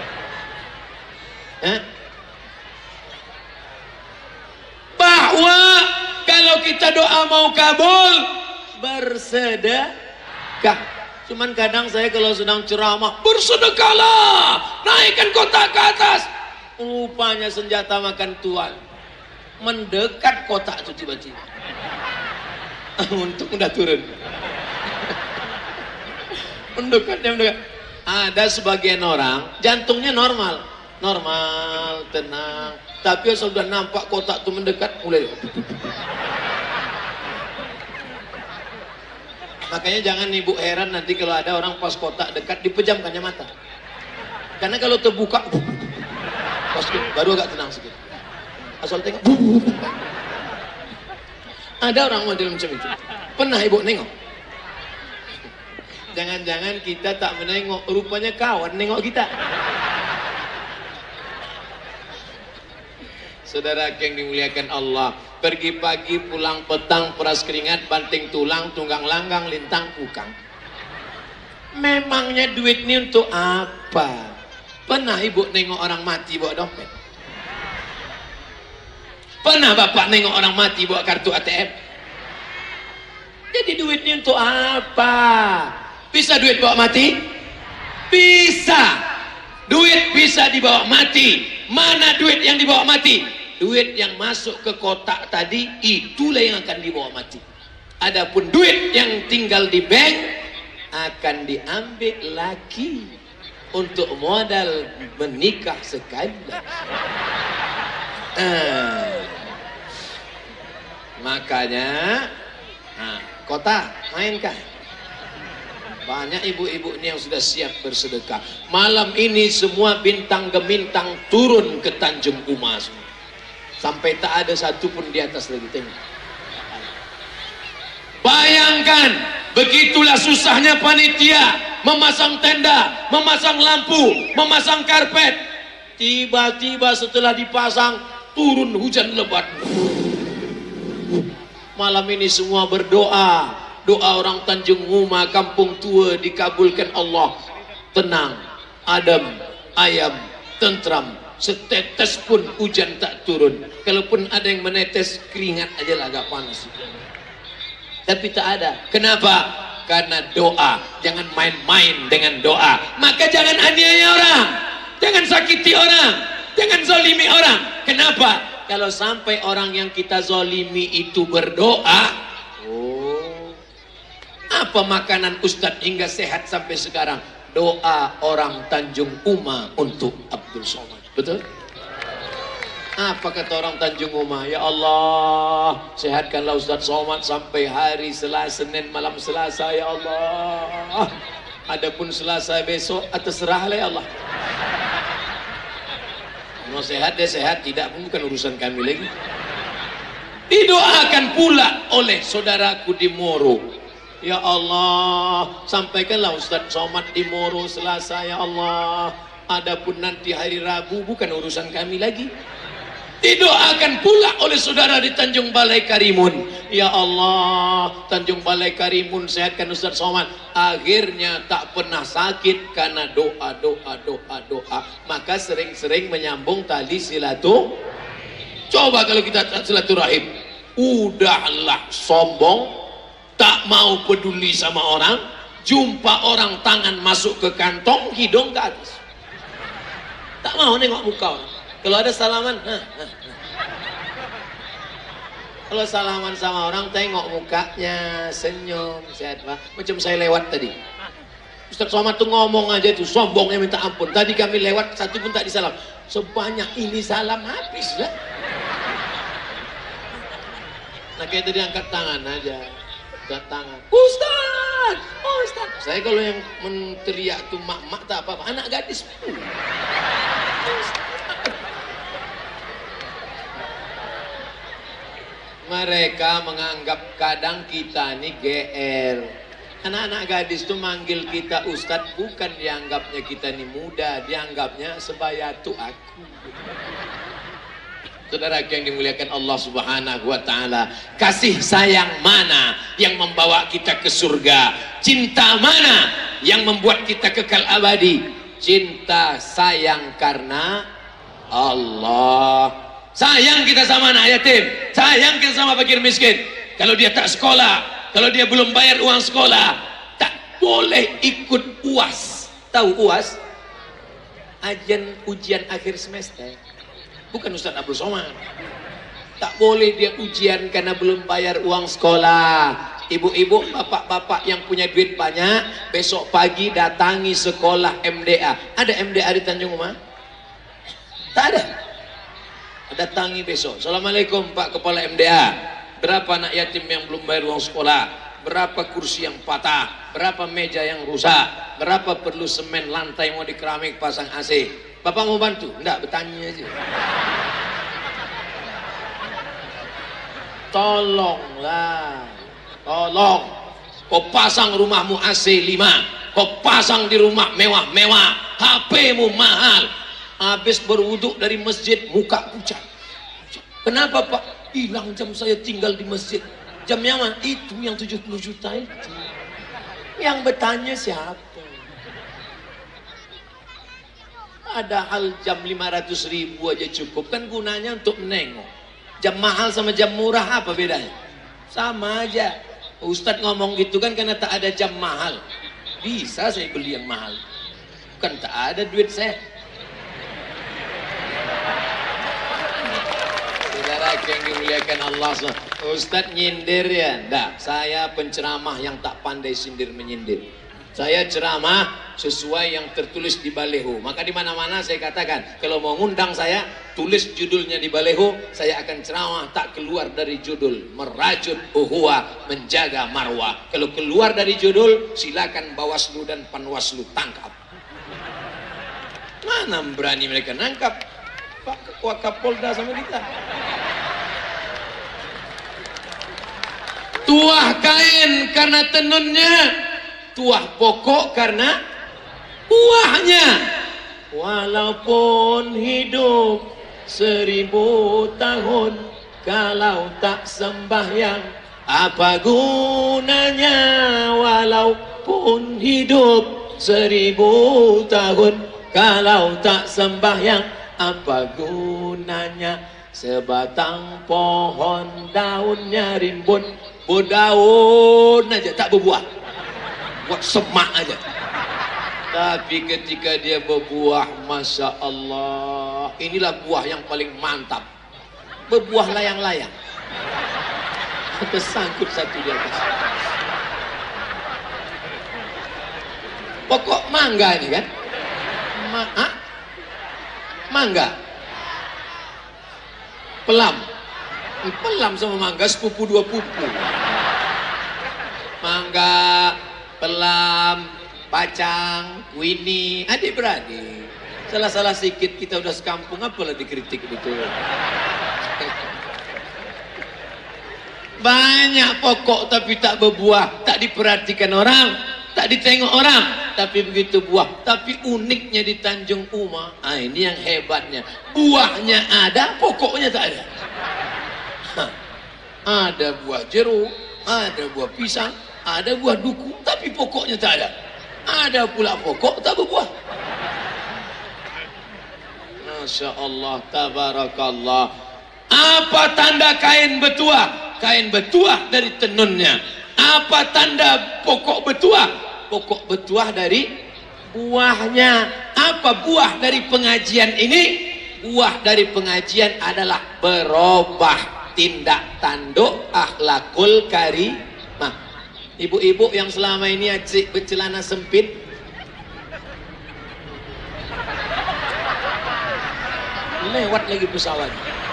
Bahwa kalau kita doa mau kabul, bersedekah. Cuman kadang saya kalau sedang ceramah, bersedekahlah, naikkan kotak ke atas. Rupanya senjata makan tuan, mendekat kotak itu tiba-tiba. Untung udah turun. Mendekat. Ada sebagian orang jantungnya normal, tenang. Tapi sudah nampak kotak itu mendekat, mulai. Makanya jangan ibu heran nanti kalau ada orang pas kotak dekat dipejamkannya mata. Karena kalau terbuka, baru agak tenang sedikit. Asal tengok. Ada orang model macam itu. Pernah ibu nengok? Jangan-jangan kita tak menengok, rupanya kawan nengok kita. Saudara yang dimuliakan Allah, pergi pagi pulang petang, peras keringat, banting tulang, tunggang langgang, lintang kukang. Memangnya duit ini untuk apa? Pernah ibu nengok orang mati bawa dompet? Pernah bapak nengok orang mati bawa kartu ATM? Jadi duit ini untuk apa? Bisa duit bawa mati? Bisa. Duit bisa dibawa mati. Mana duit yang dibawa mati? Duit yang masuk ke kotak tadi, itulah yang akan dibawa mati. Adapun duit yang tinggal di bank akan diambil lagi untuk modal menikah sekali. Makanya kotak mainkan. Banyak ibu-ibu ini yang sudah siap bersedekah. Malam ini semua bintang gemintang turun ke Tanjung Uma semua. Sampai tak ada satupun di atas lagi, tengok. Bayangkan, begitulah susahnya panitia memasang tenda, memasang lampu, memasang karpet. Tiba-tiba setelah dipasang, turun hujan lebat. Malam ini semua berdoa. Doa orang Tanjung Uma, kampung tua dikabulkan Allah. Tenang, adem, ayam, tentram. Setetes pun hujan tak turun. Kalaupun ada yang menetes, keringat aja lah agak panas. Tapi tak ada. Kenapa? Karena doa. Jangan main-main dengan doa. Maka jangan aniaya orang, jangan sakiti orang, jangan zalimi orang. Kenapa? Kalau sampai orang yang kita zalimi itu berdoa, apa makanan Ustadz hingga sehat sampai sekarang? Doa orang Tanjung Uma untuk Abdul Somad. Betul? Apa kata orang Tanjung Uma? Ya Allah, sehatkanlah Ustadz Somad sampai hari Selasa, Senin malam Selasa, ya Allah. Adapun Selasa besok, terserahlah ya Allah. Mau sehat dia sehat, tidak pun bukan urusan kami lagi. Didoakan pula oleh saudaraku di Moro. Ya Allah, sampaikanlah Ustadz Somad di Moro Selasa, ya Allah. Adapun nanti hari Rabu bukan urusan kami lagi. Didoakan pula oleh saudara di Tanjung Balai Karimun. Ya Allah, Tanjung Balai Karimun sehatkan Ustadz Somad. Akhirnya tak pernah sakit karena doa. Maka sering-sering menyambung tali silaturahim. Coba kalau kita silaturahim, udahlah sombong, tak mau peduli sama orang, jumpa orang tangan masuk ke kantong, hidung ke atas. Tak mau nengok muka orang. Kalau ada salaman, kalau salaman sama orang, tengok mukanya, senyum, sehat pak. Macam saya lewat tadi, Ustadz Somad tuh ngomong aja tuh, sombongnya minta ampun. Tadi kami lewat, satu pun tak disalam. Sebanyak ini salam habis lah. Nah kayak tadi angkat tangan aja, angkat tangan. Ustadz, Ustadz. Saya kalau yang menteriak tuh mak-mak tak apa-apa, anak gadis. Mereka menganggap kadang kita nih GR. Anak-anak gadis tuh manggil kita Ustadz bukan dianggapnya kita nih muda, dianggapnya sebaya tuh aku. Saudara yang dimuliakan Allah Subhanahu wa taala, kasih sayang mana yang membawa kita ke surga? Cinta mana yang membuat kita kekal abadi? Cinta sayang karena Allah. Sayang kita sama anak yatim, sayang kita sama fakir miskin. Kalau dia tak sekolah, kalau dia belum bayar uang sekolah, tak boleh ikut UAS. Tahu UAS? Ujian akhir semester. Bukan Ustaz Abdul Somad. Tak boleh dia ujian karena belum bayar uang sekolah. Ibu-ibu, bapak-bapak yang punya duit banyak, besok pagi datangi sekolah MDA. Ada MDA di Tanjung Uma? Tak ada. Datangi besok. Assalamualaikum Pak Kepala MDA. Berapa anak yatim yang belum bayar uang sekolah? Berapa kursi yang patah? Berapa meja yang rusak? Berapa perlu semen lantai mau dikeramik pasang AC? Bapak mau bantu? Enggak, bertanya aja. Tolonglah, tolong. Kau pasang rumahmu AC 5, kau pasang di rumah mewah-mewah, HP-mu mahal. Habis berwuduk dari masjid, muka pucat. Kenapa Pak? Hilang jam saya tinggal di masjid. Jamnya mana? Itu yang 70 juta itu. Yang bertanya siapa? Padahal jam 500.000 aja cukup, kan gunanya untuk menengok. Jam mahal sama jam murah apa bedanya? Sama aja. Ustadz ngomong gitu kan karena tak ada jam mahal. Bisa saya beli yang mahal. Kan tak ada duit saya. Saudara yang dimuliakan Allah, Ustadz nyindir ya? Enggak, saya penceramah yang tak pandai sindir menyindir. Saya ceramah sesuai yang tertulis di baleho. Maka di mana-mana saya katakan, kalau mau ngundang saya, tulis judulnya di baleho, saya akan ceramah tak keluar dari judul. Merajut uhuwa, menjaga marwah. Kalau keluar dari judul, silakan Bawaslu dan Panwaslu tangkap. Mana berani mereka nangkap? Pak Wakapolda sama kita. Tuah kain karena tenunnya, tuah pokok karena buahnya. Walaupun hidup 1000 tahun, kalau tak sembahyang apa gunanya? Walaupun hidup 1000 tahun, kalau tak sembahyang apa gunanya? Sebatang pohon daunnya rimbun, berdaun aja tak berbuah, buat semak aja. Tapi ketika dia berbuah, Masya Allah, inilah buah yang paling mantap. Berbuah layang-layang, tersangkut satu di atas. Pokok mangga ini kan? Mangga, pelam, pelam sama mangga sepupu dua pupu. Mangga, pelam, bacang, wini, adik-beradik. Salah-salah sedikit kita udah sekampung, apalah dikritik betul. Banyak pokok tapi tak berbuah, tak diperhatikan orang, tak ditengok orang. Tapi begitu buah. Tapi uniknya di Tanjung Uma, ini yang hebatnya, buahnya ada, pokoknya tak ada. Ada buah jeruk, ada buah pisang, ada buah duku, tapi pokoknya tak ada. Ada pula pokok tak berbuah. Masya Allah, tabarakallah. Apa tanda kain bertuah? Kain bertuah dari tenunnya. Apa tanda pokok bertuah? Pokok bertuah dari buahnya. Apa buah dari pengajian ini? Buah dari pengajian adalah berubah tindak tanduk akhlakul karimah. Ibu-ibu yang selama ini acik bercelana sempit, lewat lagi pesawat.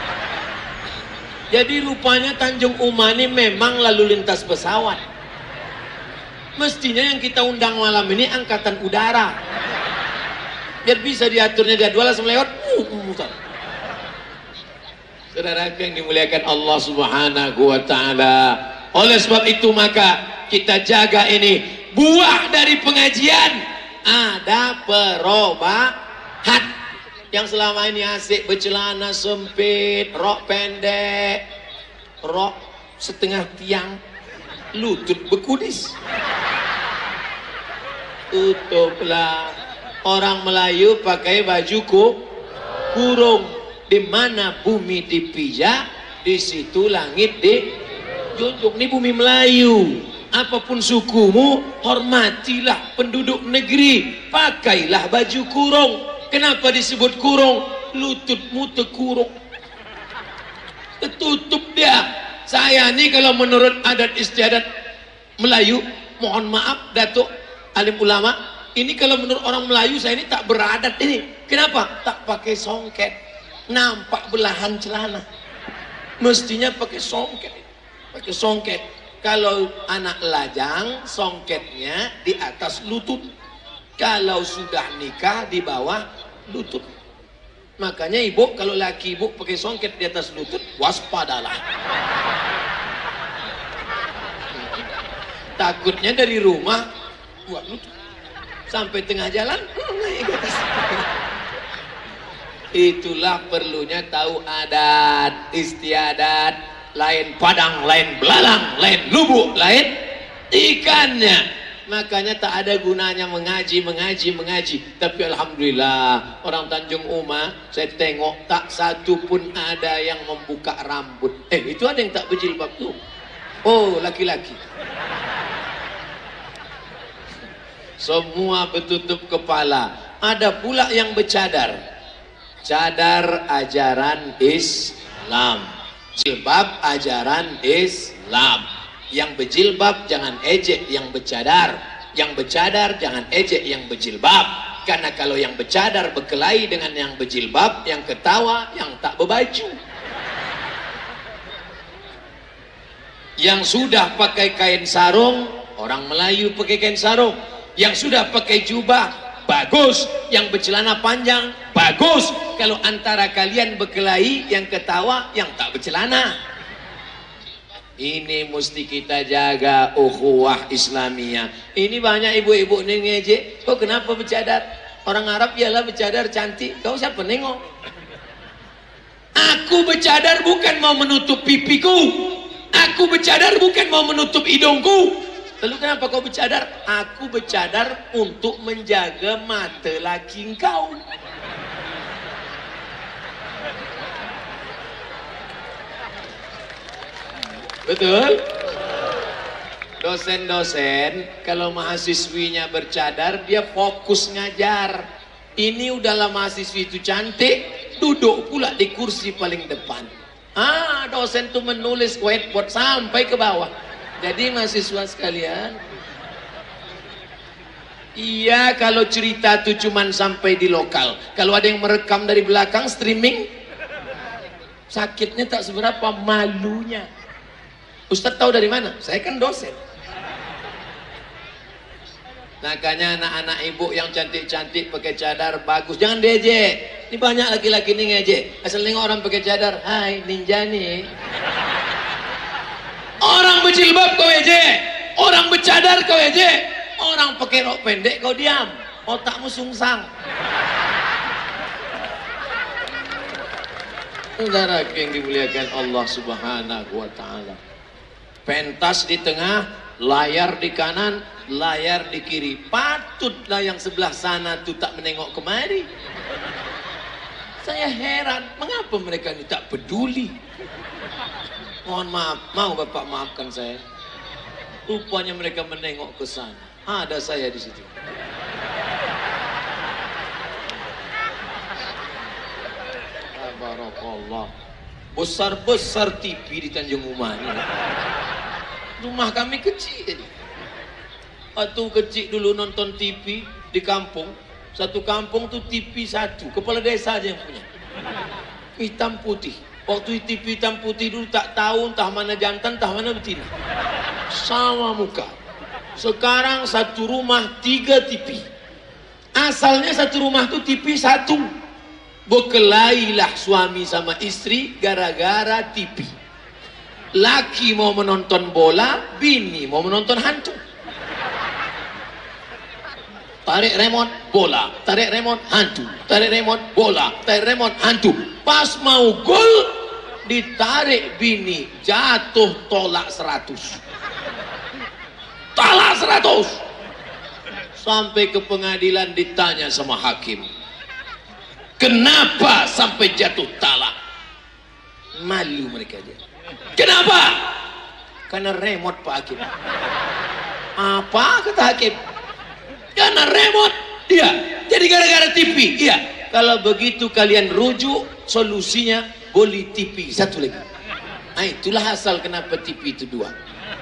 Jadi rupanya Tanjung Uma ini memang lalu lintas pesawat. Mestinya yang kita undang malam ini angkatan udara, biar bisa diaturnya jadwal langsung lewat. Saudaraku yang dimuliakan Allah Subhanahu wa taala. Oleh sebab itu maka kita jaga ini. Buah dari pengajian ada perubahan. Yang selama ini asik bercelana sempit, rok pendek, rok setengah tiang, lutut bekudis. Tutuplah. Orang Melayu pakai baju kurung. Di mana bumi dipijak, di situ langit dijunjung. Ini bumi Melayu. Apapun sukumu, hormatilah penduduk negeri. Pakailah baju kurung. Kenapa disebut kurung? Lututmu terkurung. Tertutup dia. Saya ini kalau menurut adat istiadat Melayu, mohon maaf Datuk alim ulama, ini kalau menurut orang Melayu saya ini tak beradat ini. Kenapa? Tak pakai songket. Nampak belahan celana. Mestinya pakai songket. Pakai songket. Kalau anak lajang, songketnya di atas lutut. Kalau sudah nikah di bawah lutut. Makanya ibu, kalau laki ibu pakai songket di atas lutut, waspadalah. Takutnya dari rumah buat lutut. Sampai tengah jalan naik ke atas. Itulah perlunya tahu adat istiadat. Lain padang, lain belalang, lain lubuk, lain ikannya. Makanya tak ada gunanya mengaji. Tapi alhamdulillah orang Tanjung Uma saya tengok tak satu pun ada yang membuka rambut. Itu ada yang tak berjilbab tuh. Oh, laki-laki. Semua bertutup kepala. Ada pula yang bercadar. Cadar ajaran Islam. Jilbab ajaran Islam. Yang berjilbab jangan ejek yang bercadar. Yang bercadar jangan ejek yang berjilbab. Karena kalau yang bercadar berkelahi dengan yang berjilbab, yang ketawa yang tak berbaju. Yang sudah pakai kain sarung, orang Melayu pakai kain sarung. Yang sudah pakai jubah, bagus. Yang bercelana panjang, bagus. Kalau antara kalian berkelahi, yang ketawa, yang tak bercelana. Ini mesti kita jaga ukhuwah Islamiyah. Ini banyak ibu-ibu nih ngejek. Kok kenapa bercadar? Orang Arab ialah bercadar cantik. Kau siapa nengok? Aku bercadar bukan mau menutup pipiku. Aku bercadar bukan mau menutup hidungku. Lalu kenapa kau bercadar? Aku bercadar untuk menjaga mata laki engkau. Betul? Dosen-dosen kalau mahasiswinya bercadar dia fokus ngajar. Ini udahlah mahasiswi itu cantik, duduk pula di kursi paling depan. Dosen tuh menulis whiteboard sampai ke bawah. Jadi mahasiswa sekalian, iya kalau cerita tuh cuman sampai di lokal. Kalau ada yang merekam dari belakang streaming, sakitnya tak seberapa, malunya. Ustadz tahu dari mana? Saya kan dosen. Makanya anak-anak ibu yang cantik-cantik pakai cadar bagus, jangan diejek. Ini banyak laki-laki nih ngejek. Asal nengok orang pakai cadar, hai ninja nih. Orang berjilbab kau ejek, orang bercadar kau ejek, orang pakai rok pendek kau diam, otakmu sungsang. Saudara yang dimuliakan Allah Subhanahu wa taala. Pentas di tengah, layar di kanan, layar di kiri. Patutlah yang sebelah sana tuh tak menengok kemari. Saya heran, mengapa mereka ini tak peduli? Mohon maaf, mau Bapak maafkan saya. Rupanya mereka menengok ke sana. Ada saya di situ. Barakallah. Besar-besar TV di Tanjung Uma ini. Rumah kami kecil. Waktu kecil dulu nonton TV di kampung. Satu kampung tuh TV satu. Kepala desa aja yang punya. Hitam putih. Waktu TV hitam putih dulu tak tahu entah mana jantan, entah mana betina. Sama muka. Sekarang satu rumah 3 TV. Asalnya satu rumah tuh TV satu. Berkelailah suami sama istri gara-gara TV. Laki mau menonton bola, bini mau menonton hantu. Tarik remote, bola. Tarik remote, hantu. Tarik remote, bola. Tarik remote, hantu. Pas mau gol, ditarik bini, jatuh tolak 100. Tolak 100. Sampai ke pengadilan ditanya sama hakim, kenapa sampai jatuh talak? Malu mereka dia. Kenapa? Karena remote Pak Hakim. Apa kata hakim? Karena remote. Iya. Jadi gara-gara TV. Iya. Kalau begitu kalian rujuk, solusinya beli TV satu lagi. Nah, itulah asal kenapa TV itu 2.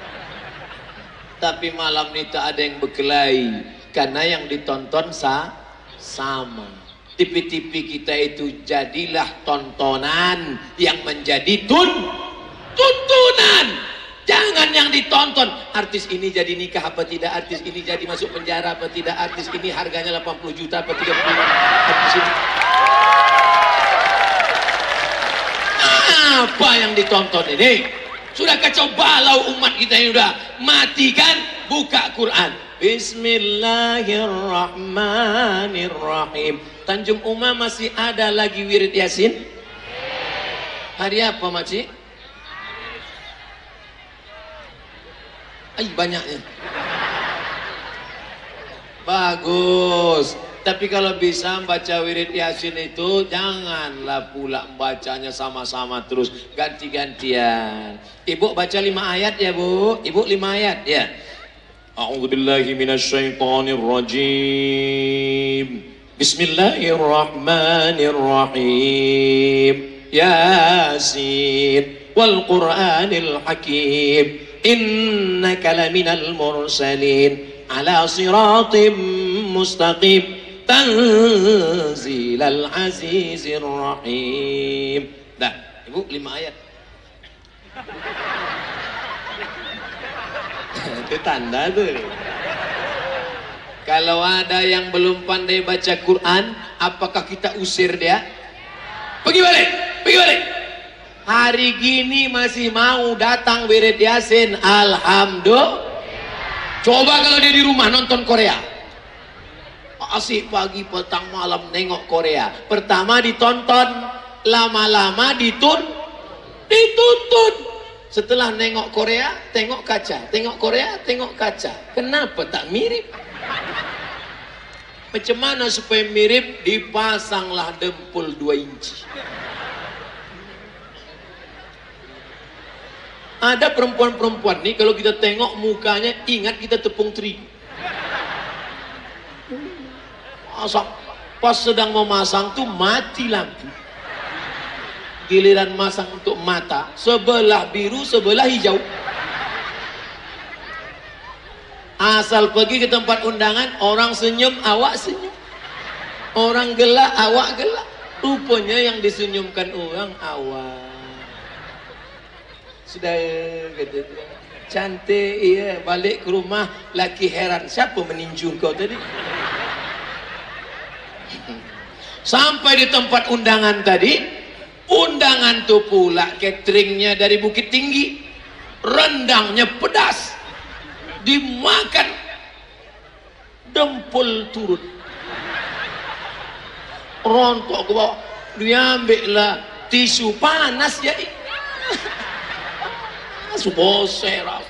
Tapi malam ini tak ada yang berkelahi karena yang ditonton sama. TV-TV kita itu jadilah tontonan yang menjadi tuntunan. Jangan yang ditonton. Artis ini jadi nikah apa tidak, artis ini jadi masuk penjara apa tidak, artis ini harganya 80 juta apa 30 juta. Artis ini. Apa yang ditonton ini? Sudah kacau balau umat kita ini, udah matikan, buka Quran. Bismillahirrahmanirrahim. Tanjung Uma masih ada lagi wirid Yasin? Hari apa makcik? Ay, banyaknya. Bagus. Tapi kalau bisa baca wirid Yasin itu janganlah pula bacanya sama-sama terus, ganti-gantian. Ibu baca 5 ayat ya Bu. Ibu 5 ayat ya. A'udzubillahi minasyaitonirrajim. Bismillahirrahmanirrahim. Yasin wal Qur'anil Hakim. Innaka laminal mursalin ala siratim mustaqim. Tanzilal azizir rahim. Dah, Ibu 5 ayat. Itu tanda tuh. Kalau ada yang belum pandai baca Quran, apakah kita usir dia? Pergi balik, pergi balik. Hari gini masih mau datang wirid Yasin, alhamdulillah. Coba kalau dia di rumah nonton Korea. Asik pagi petang malam nengok Korea. Pertama ditonton, lama-lama dituntun. Setelah nengok Korea, tengok kaca. Tengok Korea, tengok kaca. Kenapa tak mirip? Macam mana supaya mirip? Dipasanglah dempul 2 inci. Ada perempuan-perempuan nih, kalau kita tengok mukanya, ingat kita tepung terigu. Pas sedang memasang tuh mati lampu. Giliran masang untuk mata, sebelah biru, sebelah hijau. Asal pergi ke tempat undangan, orang senyum, awak senyum. Orang gelak, awak gelak. Rupanya yang disenyumkan orang awak. Sudah gitu. Cantik, iya. Balik ke rumah, laki heran. Siapa meninju kau tadi? Sampai di tempat undangan tadi, undangan tuh pula cateringnya dari Bukit Tinggi, rendangnya pedas, dimakan, dempul turun, rontok ke bawah, diambillah tisu panas jadi, suboseras.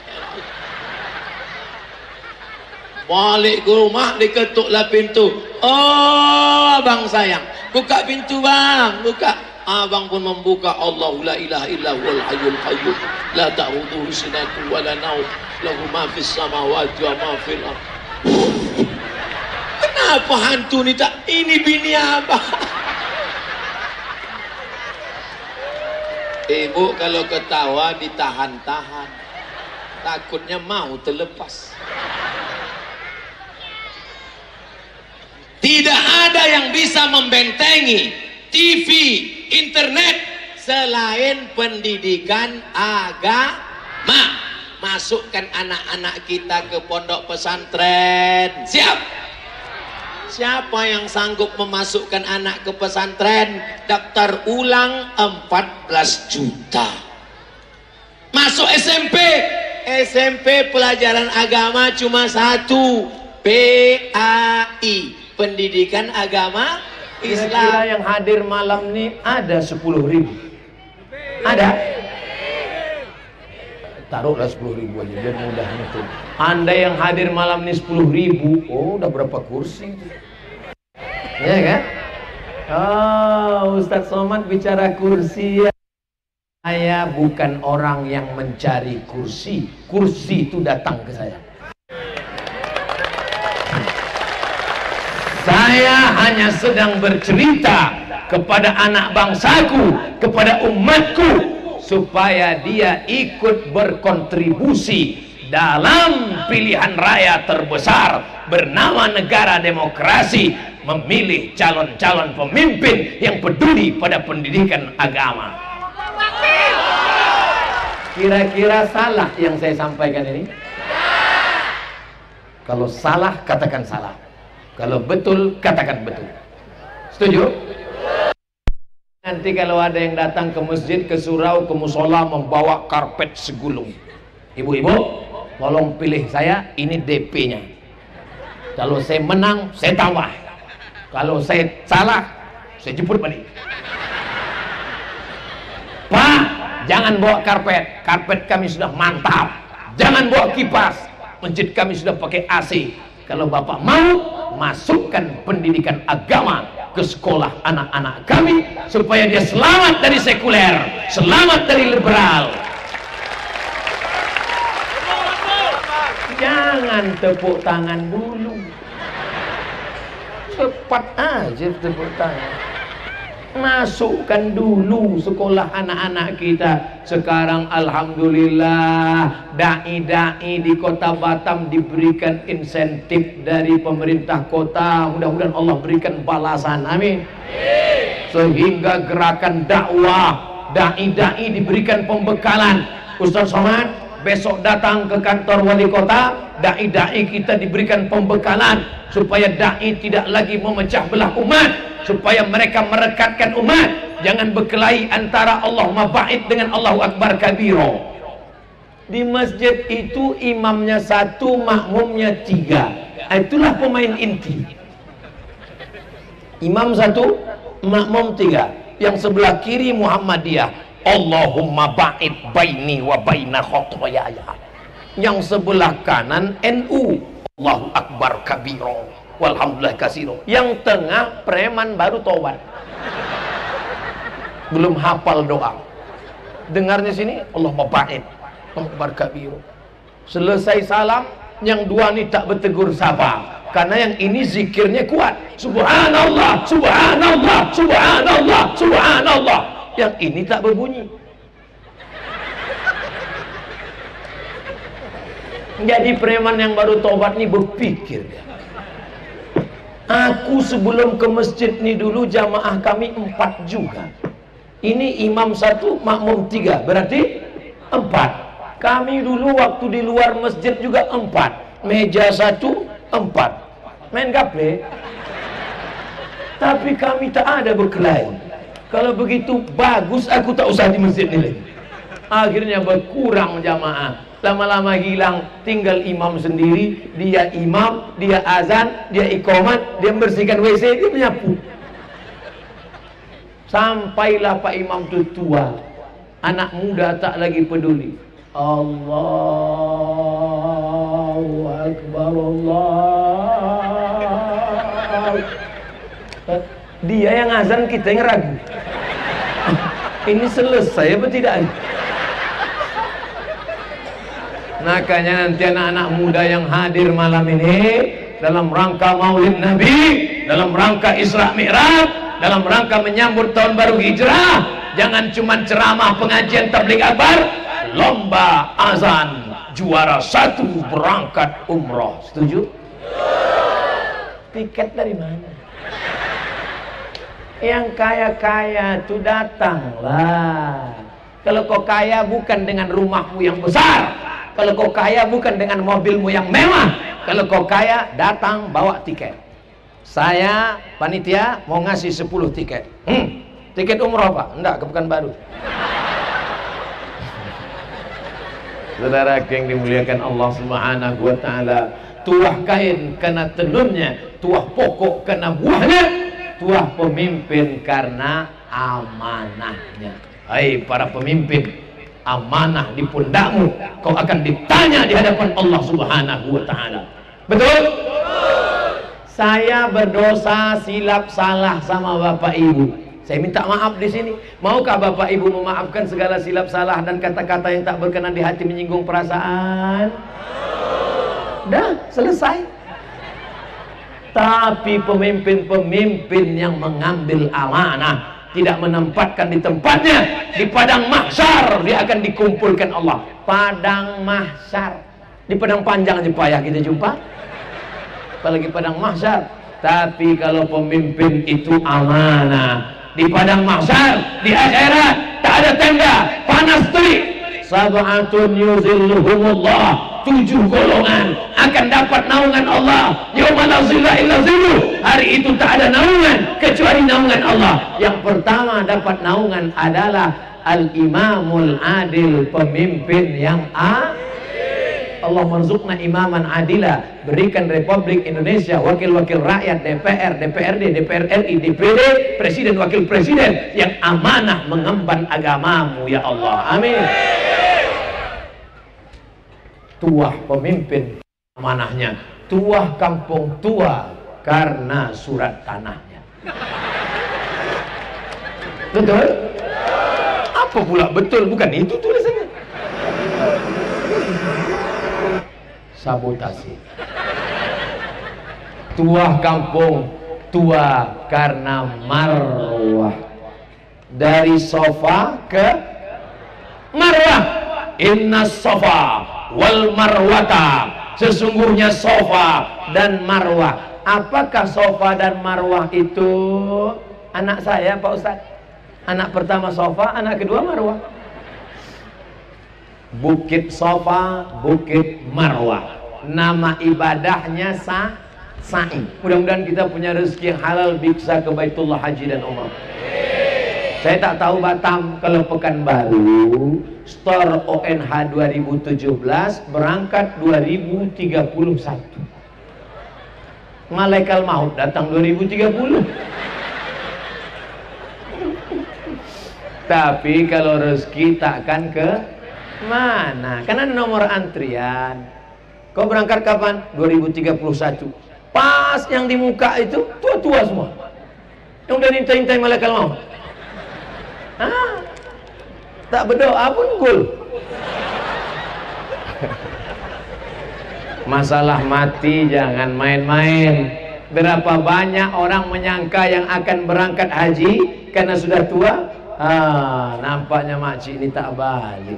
Balik ke rumah, diketuklah pintu. Oh, abang sayang, buka pintu bang, buka. Abang pun membuka. Allahu la ilaha illa huwal hayyul qayyum, la ta'khudhuhu sinatun wa la nawm, lahu ma fis samawati wa ma fil ardh. Kenapa hantu ni tak? Ini bini abang. Ibu kalau ketawa ditahan-tahan, takutnya mau terlepas. Tidak ada yang bisa membentengi TV, internet selain pendidikan agama. Masukkan anak-anak kita ke pondok pesantren. Siap? Siapa yang sanggup memasukkan anak ke pesantren? Daftar ulang 14 juta. Masuk SMP. SMP pelajaran agama cuma satu, PAI, Pendidikan Agama Islam. Kira-kira yang hadir malam ini ada 10.000? Ada? Taruhlah 10.000 aja biar mudah itu. Anda yang hadir malam ini 10.000, oh udah berapa kursi? Ya kan? Oh, Ustadz Somad bicara kursi ya. Saya bukan orang yang mencari kursi. Kursi itu datang ke saya. Saya hanya sedang bercerita kepada anak bangsaku, kepada umatku, supaya dia ikut berkontribusi dalam pilihan raya terbesar bernama negara demokrasi, memilih calon-calon pemimpin yang peduli pada pendidikan agama. Kira-kira salah yang saya sampaikan ini? Kalau salah, katakan salah. Kalau betul, katakan betul. Setuju? Nanti kalau ada yang datang ke masjid, ke surau, ke musola membawa karpet segulung. Ibu-ibu, tolong pilih saya, ini DP-nya. Kalau saya menang, saya tambah. Kalau saya salah, saya jemput balik. Pak, jangan bawa karpet. Karpet kami sudah mantap. Jangan bawa kipas. Masjid kami sudah pakai AC. Kalau Bapak mau, masukkan pendidikan agama ke sekolah anak-anak kami supaya dia selamat dari sekuler, selamat dari liberal. Jangan tepuk tangan dulu. Cepat aja tepuk tangan. Masukkan dulu sekolah anak-anak kita. Sekarang alhamdulillah dai-dai di kota Batam diberikan insentif dari pemerintah kota. Mudah-mudahan Allah berikan balasan, amin. Sehingga gerakan dakwah dai-dai diberikan pembekalan. Ustaz Somad besok datang ke kantor wali kota, dai-dai kita diberikan pembekalan supaya dai tidak lagi memecah belah umat, supaya mereka merekatkan umat. Jangan berkelahi antara Allahumma ba'id dengan Allahu Akbar kabiro. Di masjid itu imamnya satu, makmumnya 3. Itulah pemain inti. Imam satu, makmum 3. Yang sebelah kiri Muhammadiyah, Allahumma ba'id baini wa baina khotoyaya. Yang sebelah kanan NU, Allahu Akbar kabiro walhamdulillah kasiro. Yang tengah preman baru tobat, belum hafal doa. Dengarnya sini Allahumma ba'id Allahu Akbar kabiro. Selesai salam, yang dua ini tak bertegur sapa, karena yang ini zikirnya kuat, subhanallah subhanallah subhanallah subhanallah. Yang ini tak berbunyi. Jadi preman yang baru tobat ini berpikir, aku sebelum ke masjid ini dulu jamaah kami 4 juga. Ini imam 1, makmum 3, berarti 4. Kami dulu waktu di luar masjid juga 4. Meja 1, 4. Main gaple. Tapi kami tak ada berkelahi. Kalau begitu bagus, aku tak usah di masjid ini lagi. Akhirnya berkurang jamaah. Lama-lama hilang, tinggal imam sendiri. Dia imam, dia azan, dia iqamat, dia membersihkan WC, dia menyapu. Sampailah Pak Imam itu tua, anak muda tak lagi peduli. Allahu Akbar, Allah. Dia yang azan, kita yang ragu. Ini selesai apa tidak? Makanya nanti anak-anak muda yang hadir malam ini dalam rangka Maulid Nabi, dalam rangka Isra Mi'raj, dalam rangka menyambut tahun baru hijrah, jangan cuma ceramah pengajian tabligh akbar, lomba azan, juara 1 berangkat umroh. Setuju? Tiket dari mana? Yang kaya-kaya itu datanglah. Kalau kau kaya bukan dengan rumahmu yang besar, kalau kau kaya bukan dengan mobilmu yang mewah, kalau kau kaya datang bawa tiket. Saya panitia mau ngasih 10 tiket. Tiket umroh Pak? Enggak, ke Pekanbaru. Saudara yang dimuliakan Allah Subhanahu wa taala, tuah kain karena tenunnya, tuah pokok karena buahnya, tuah pemimpin karena amanahnya. Hai para pemimpin, amanah di pundakmu, kau akan ditanya di hadapan Allah Subhanahu wa taala. Betul? Saya berdosa, silap, salah sama Bapak Ibu. Saya minta maaf di sini. Maukah Bapak Ibu memaafkan segala silap salah dan kata-kata yang tak berkenan di hati menyinggung perasaan? Dah, selesai. Tapi pemimpin-pemimpin yang mengambil amanah, tidak menempatkan di tempatnya, di padang mahsyar dia akan dikumpulkan Allah. Padang mahsyar. Di padang panjang aja payah kita jumpa, apalagi padang mahsyar. Tapi kalau pemimpin itu amanah, di padang mahsyar, di akhirat tak ada tenda, panas terik. Sab'atun yuzilluhumullah, 7 golongan akan dapat naungan Allah. Yauma la zilla illa zilluh. Hari itu tak ada naungan kecuali naungan Allah. Yang pertama dapat naungan adalah al-imamul adil, pemimpin yang Allah marzuqna imaman adila, berikan Republik Indonesia wakil-wakil rakyat, DPR, DPRD, DPR RI, DPD, presiden, wakil presiden yang amanah mengemban agamamu ya Allah, amin. Tuah pemimpin amanahnya, tuah kampung tua karena surat tanahnya. Betul? Apa pula betul? Bukan itu tulisannya. Sabotasi. Tuah kampung tua karena marwah. Dari sofa ke marwah. Inna sofa wal marwata, sesungguhnya sofa dan marwah. Apakah sofa dan marwah itu? Anak saya Pak Ustadz, anak pertama sofa, anak kedua marwah. Bukit Sofa, Bukit Marwah. Nama ibadahnya sa'i. Mudah-mudahan kita punya rezeki yang halal, biksa ke Baitullah Haji dan Umrah. Saya tak tahu Batam, kalau Pekanbaru store ONH 2017 berangkat 2031. Malaikat maut datang 2030. Tapi kalau rezeki takkan ke mana? Karena ada nomor antrian. Kau berangkat kapan? 2031. Pas yang di muka itu tua-tua semua, yang udah nintai-nintai malaikat maut. Tak berdoa pun gul. Masalah mati jangan main-main. Berapa banyak orang menyangka yang akan berangkat haji karena sudah tua. Nampaknya makcik ini tak balik.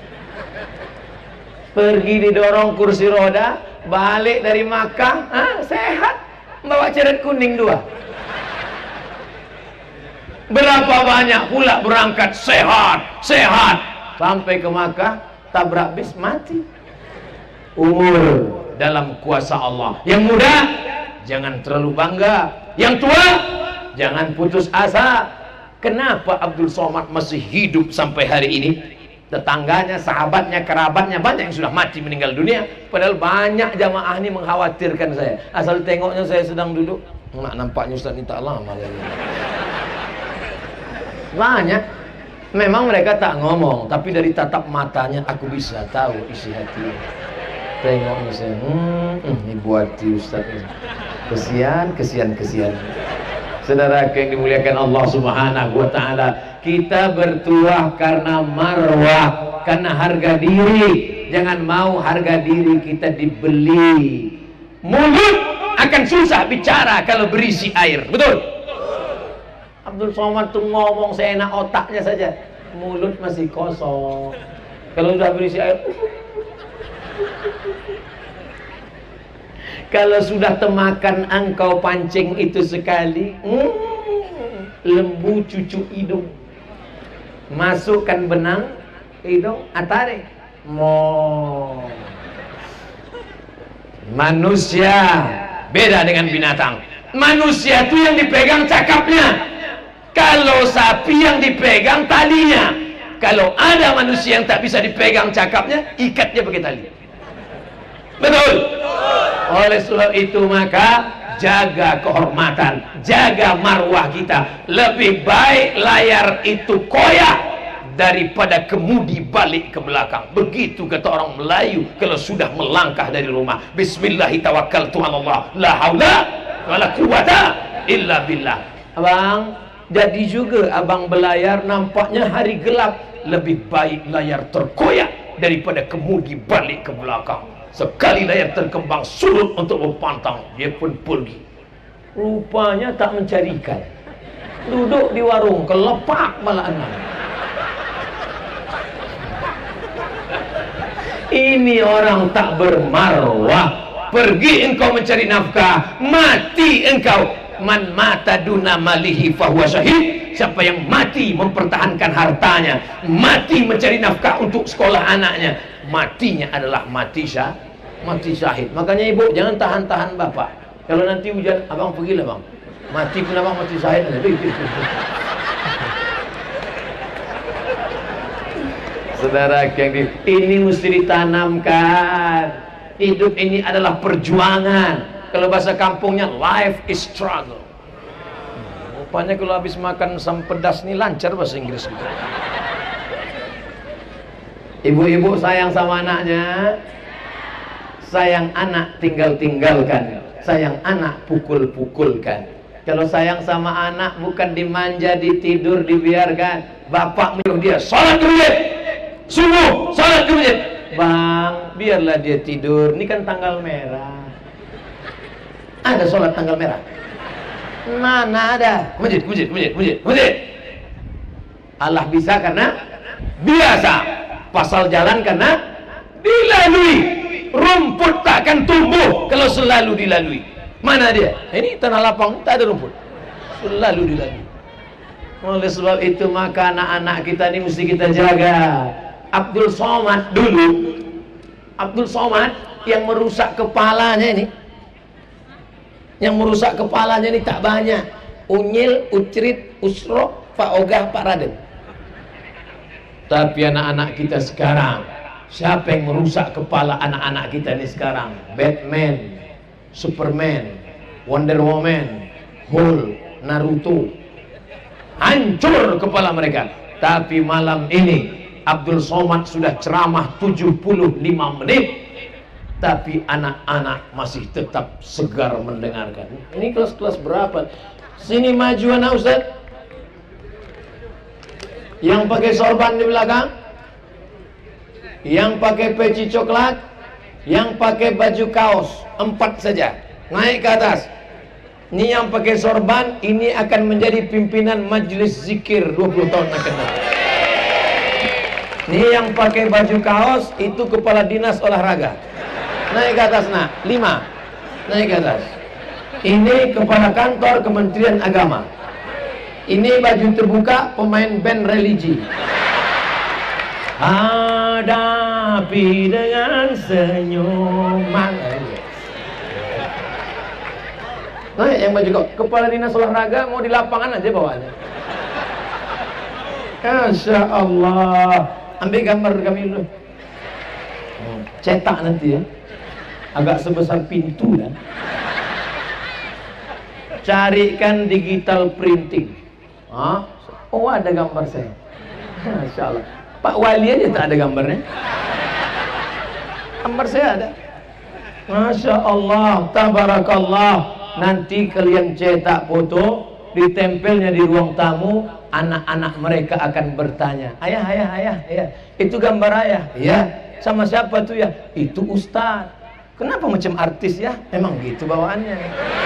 Pergi didorong kursi roda, balik dari Makkah, sehat, bawa ceret kuning 2. Berapa banyak pula berangkat sehat, sampai ke Makkah, tabrak bis, mati. Umur dalam kuasa Allah. Yang muda, jangan terlalu bangga. Yang tua, jangan putus asa. Kenapa Abdul Somad masih hidup sampai hari ini? Tetangganya, sahabatnya, kerabatnya banyak yang sudah mati meninggal dunia. Padahal banyak jamaah ini mengkhawatirkan saya. Asal tengoknya saya sedang duduk, nampaknya Ustaz ini tak lama lagi. Banyak. Memang mereka tak ngomong, tapi dari tatap matanya aku bisa tahu isi hati. Tengoknya saya, ini buati Ustaz ini. Kesian. Saudara yang dimuliakan Allah Subhanahu wa taala, kita bertuah karena marwah, karena harga diri. Jangan mau harga diri kita dibeli. Mulut akan susah bicara kalau berisi air. Betul? Abdul Somad tuh ngomong seenak otaknya saja, mulut masih kosong. Kalau sudah berisi air, kalau sudah temakan engkau pancing itu sekali, lembu cucu hidung, masukkan benang hidung, tarik, manusia beda dengan binatang. manusia itu yang dipegang cakapnya, kalau sapi yang dipegang talinya. Kalau ada manusia yang tak bisa dipegang cakapnya, ikatnya pakai tali. Betul? Oleh sebab itu maka jaga kehormatan, jaga marwah kita. Lebih baik layar itu koyak daripada kemudi balik ke belakang. Begitu kata orang Melayu kalau sudah melangkah dari rumah. Bismillahirrahmanirrahim. La haula wala quwata illa billah. Abang, jadi juga abang belayar nampaknya hari gelap. Lebih baik layar terkoyak daripada kemudi balik ke belakang. Sekali layar terkembang surut untuk berpantang, dia pun pergi. Rupanya tak mencari ikan, duduk di warung, kelepak malah anak. Ini orang tak bermarwah. Pergi engkau mencari nafkah, mati engkau. Man mata duna malihi fahuwa syahid. Siapa yang mati mempertahankan hartanya, mati mencari nafkah untuk sekolah anaknya, matinya adalah mati syahid. Makanya ibu jangan tahan-tahan bapak. Kalau nanti hujan, abang pergilah bang. Mati pun abang mati syahid. Saudara yang ini mesti ditanamkan. Hidup ini adalah perjuangan. Kalau bahasa kampungnya life is struggle. Rupanya kalau habis makan asam pedas nih lancar bahasa Inggris gitu. Ibu-ibu sayang sama anaknya. Sayang anak tinggal-tinggalkan. Sayang anak pukul-pukulkan. Kalau sayang sama anak bukan dimanja, ditidur, dibiarkan. Bapak menyuruh dia sholat ke masjid. Subuh, sholat ke masjid. Bang, biarlah dia tidur. Ini kan tanggal merah. Ada sholat tanggal merah? Mana ada? Masjid. Allah bisa karena biasa. Pasal jalan karena dilalui. Rumput takkan tumbuh kalau selalu dilalui. Mana dia? Ini tanah lapang, tak ada rumput. Selalu dilalui. Oleh sebab itu maka anak-anak kita ini mesti kita jaga. Abdul Somad dulu, Abdul Somad yang merusak kepalanya ini, tak banyak. Unyil, Ucrit, Usro, Pak Ogah, Pak Raden. Tapi anak-anak kita sekarang, siapa yang merusak kepala anak-anak kita ini sekarang? Batman, Superman, Wonder Woman, Hulk, Naruto. Hancur kepala mereka. Tapi malam ini Abdul Somad sudah ceramah 75 menit, tapi anak-anak masih tetap segar mendengarkan. Ini kelas-kelas berapa? Sini maju anak Ustaz. Yang pakai sorban di belakang, yang pakai peci coklat, yang pakai baju kaos, 4 saja. Naik ke atas. Ini yang pakai sorban, ini akan menjadi pimpinan majelis zikir 20 tahun akan datang. Ini yang pakai baju kaos, itu kepala dinas olahraga. Naik ke atas nak, 5. Naik ke atas. Ini kepala kantor Kementerian Agama. Ini baju terbuka pemain band religi. Hadapi dengan senyuman. Nah, yang baju kepala dinas olahraga mau di lapangan aja bawaannya. Masya Allah. Ambil gambar kami dulu. Cetak nanti ya. Agak sebesar pintu kan. Carikan digital printing. Oh ada gambar saya. Masya Allah. Pak Wali aja tak ada gambarnya. Gambar saya ada. Masya Allah. Tabarakallah. Nanti kalian cetak foto, ditempelnya di ruang tamu, anak-anak mereka akan bertanya, ayah, itu gambar ayah. Ya, sama siapa tuh ya? Itu Ustaz. Kenapa macam artis ya? Emang gitu bawaannya.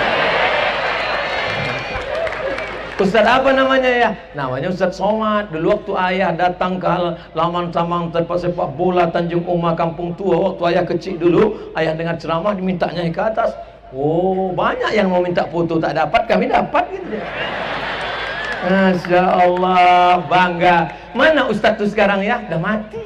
Ustaz apa namanya ya? Namanya Ustaz Somad. Dulu waktu ayah datang ke laman tamang tempat sepak bola Tanjung Uma Kampung Tua, waktu ayah kecil dulu, ayah dengar ceramah dimintanya ke atas. Oh, banyak yang mau minta foto tak dapat, kami dapat gitu. Masya Allah, bangga. Mana Ustadz itu sekarang ya? Udah mati.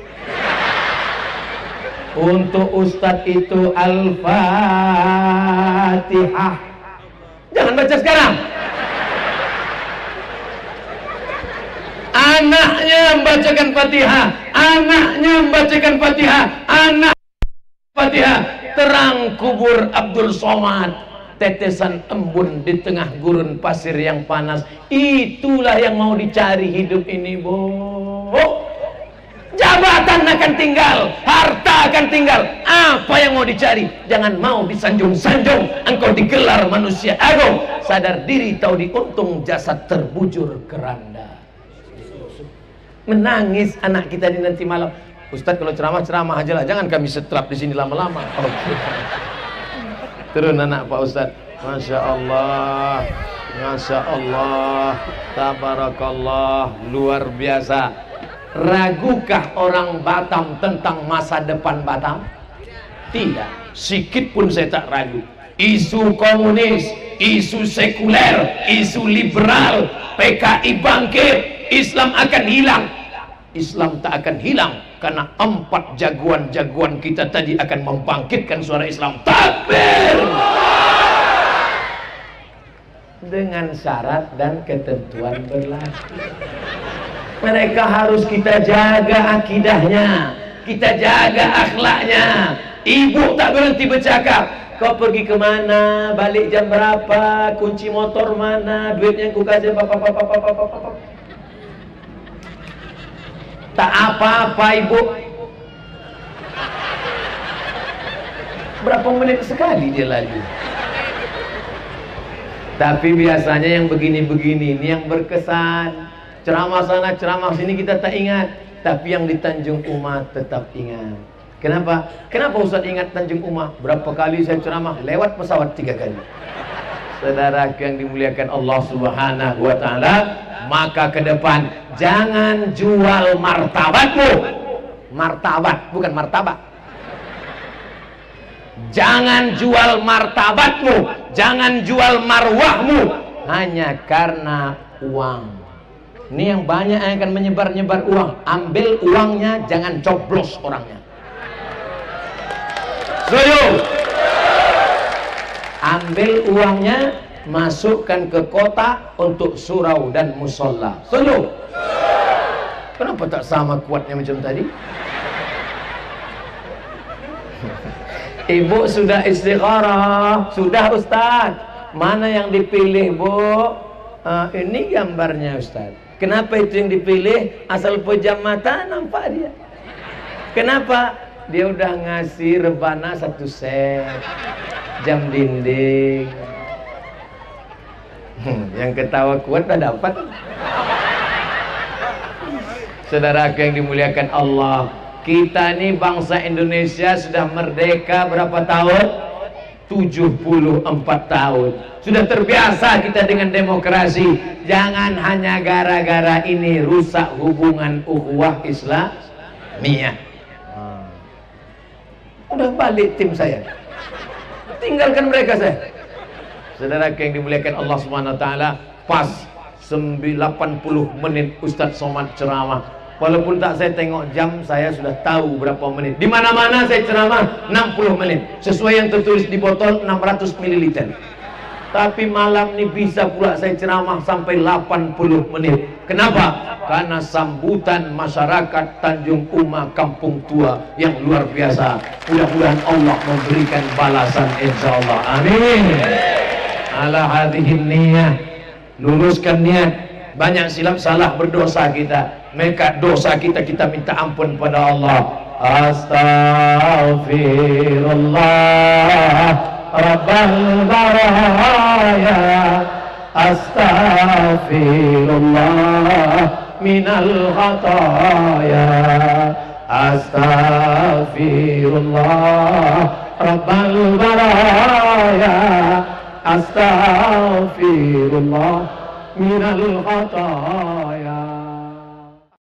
Untuk Ustadz itu Al-Fatihah. Jangan baca sekarang. Anaknya membacakan Fatihah, anaknya membacakan Fatihah, anak Fatihah. Terang kubur Abdul Somad, tetesan embun di tengah gurun pasir yang panas. Itulah yang mau dicari hidup ini, Bu. Jabatan akan tinggal, harta akan tinggal. Apa yang mau dicari? Jangan mau disanjung-sanjung. Engkau digelar manusia agung. Sadar diri, tahu diuntung, jasad terbujur keranda. Menangis anak kita di nanti malam. Ustadz, kalau ceramah aja lah, jangan kami setrap di sini lama-lama. Oke. Turun anak Pak Ustadz. Masya Allah, Masya Allah, Tabarakallah, luar biasa. Ragukah orang Batam tentang masa depan Batam? Tidak, sikit pun saya tak ragu. Isu komunis, isu sekuler, isu liberal, PKI bangkit, Islam akan hilang. Islam tak akan hilang, karena 4 jagoan-jagoan kita tadi akan membangkitkan suara Islam. Takbir! Dengan syarat dan ketentuan berlaku. Mereka harus kita jaga akidahnya, kita jaga akhlaknya. Ibu tak berhenti bercakap. Kau pergi kemana? Balik jam berapa? Kunci motor mana? Duitnya ku kasih apa. Tak apa-apa, Ibu. Berapa menit sekali dia lagi. Tapi biasanya yang begini-begini ini yang berkesan. Ceramah sana, ceramah sini kita tak ingat. Tapi yang di Tanjung Uma tetap ingat. Kenapa? Kenapa Ustaz ingat Tanjung Uma? Berapa kali saya ceramah? Lewat pesawat 3 kali. Saudara yang dimuliakan Allah Subhanahu wa Ta'ala, maka ke depan jangan jual martabatmu. Martabat, bukan martabak. Jangan jual martabatmu, jangan jual marwahmu hanya karena uang. Ini yang banyak yang akan menyebar-nyebar uang. Ambil uangnya, jangan coblos orangnya. Setuju? Ambil uangnya, masukkan ke kota untuk surau dan musola. Setuju? Kenapa tak sama kuatnya macam tadi? Ibu sudah istikharah. Sudah Ustaz. Mana yang dipilih, Bu? Ini gambarnya Ustaz. Kenapa itu yang dipilih? Asal pejam mata nampak dia. Kenapa? Dia udah ngasih rebana 1 set, jam dinding. Yang ketawa kuat tak dapat. Saudara yang dimuliakan Allah, kita ini bangsa Indonesia sudah merdeka berapa tahun? 74 tahun. Sudah terbiasa kita dengan demokrasi. Jangan hanya gara-gara ini rusak hubungan ukhuwah Islamiyah. Udah balik tim saya. Tinggalkan mereka saya. Saudara yang dimuliakan Allah Subhanahu wa Ta'ala, pas 80 menit Ustadz Somad ceramah. Walaupun tak saya tengok jam, saya sudah tahu berapa menit. Di mana-mana saya ceramah 60 menit. Sesuai yang tertulis di botol 600 ml. Tapi malam ini bisa pula saya ceramah sampai 80 menit. Kenapa? Karena sambutan masyarakat Tanjung Uma Kampung Tua yang luar biasa. Mudah-mudahan Allah memberikan balasan insyaallah. Amin. Ala hadhihi niyah. Luruskan niat. Banyak silap salah berdosa kita. Maka dosa kita minta ampun pada Allah. Astaghfirullah Rabbal baraya, astaghfirullah minal khataya, astaghfirullah Rabbal baraya, astaghfirullah minal khataya.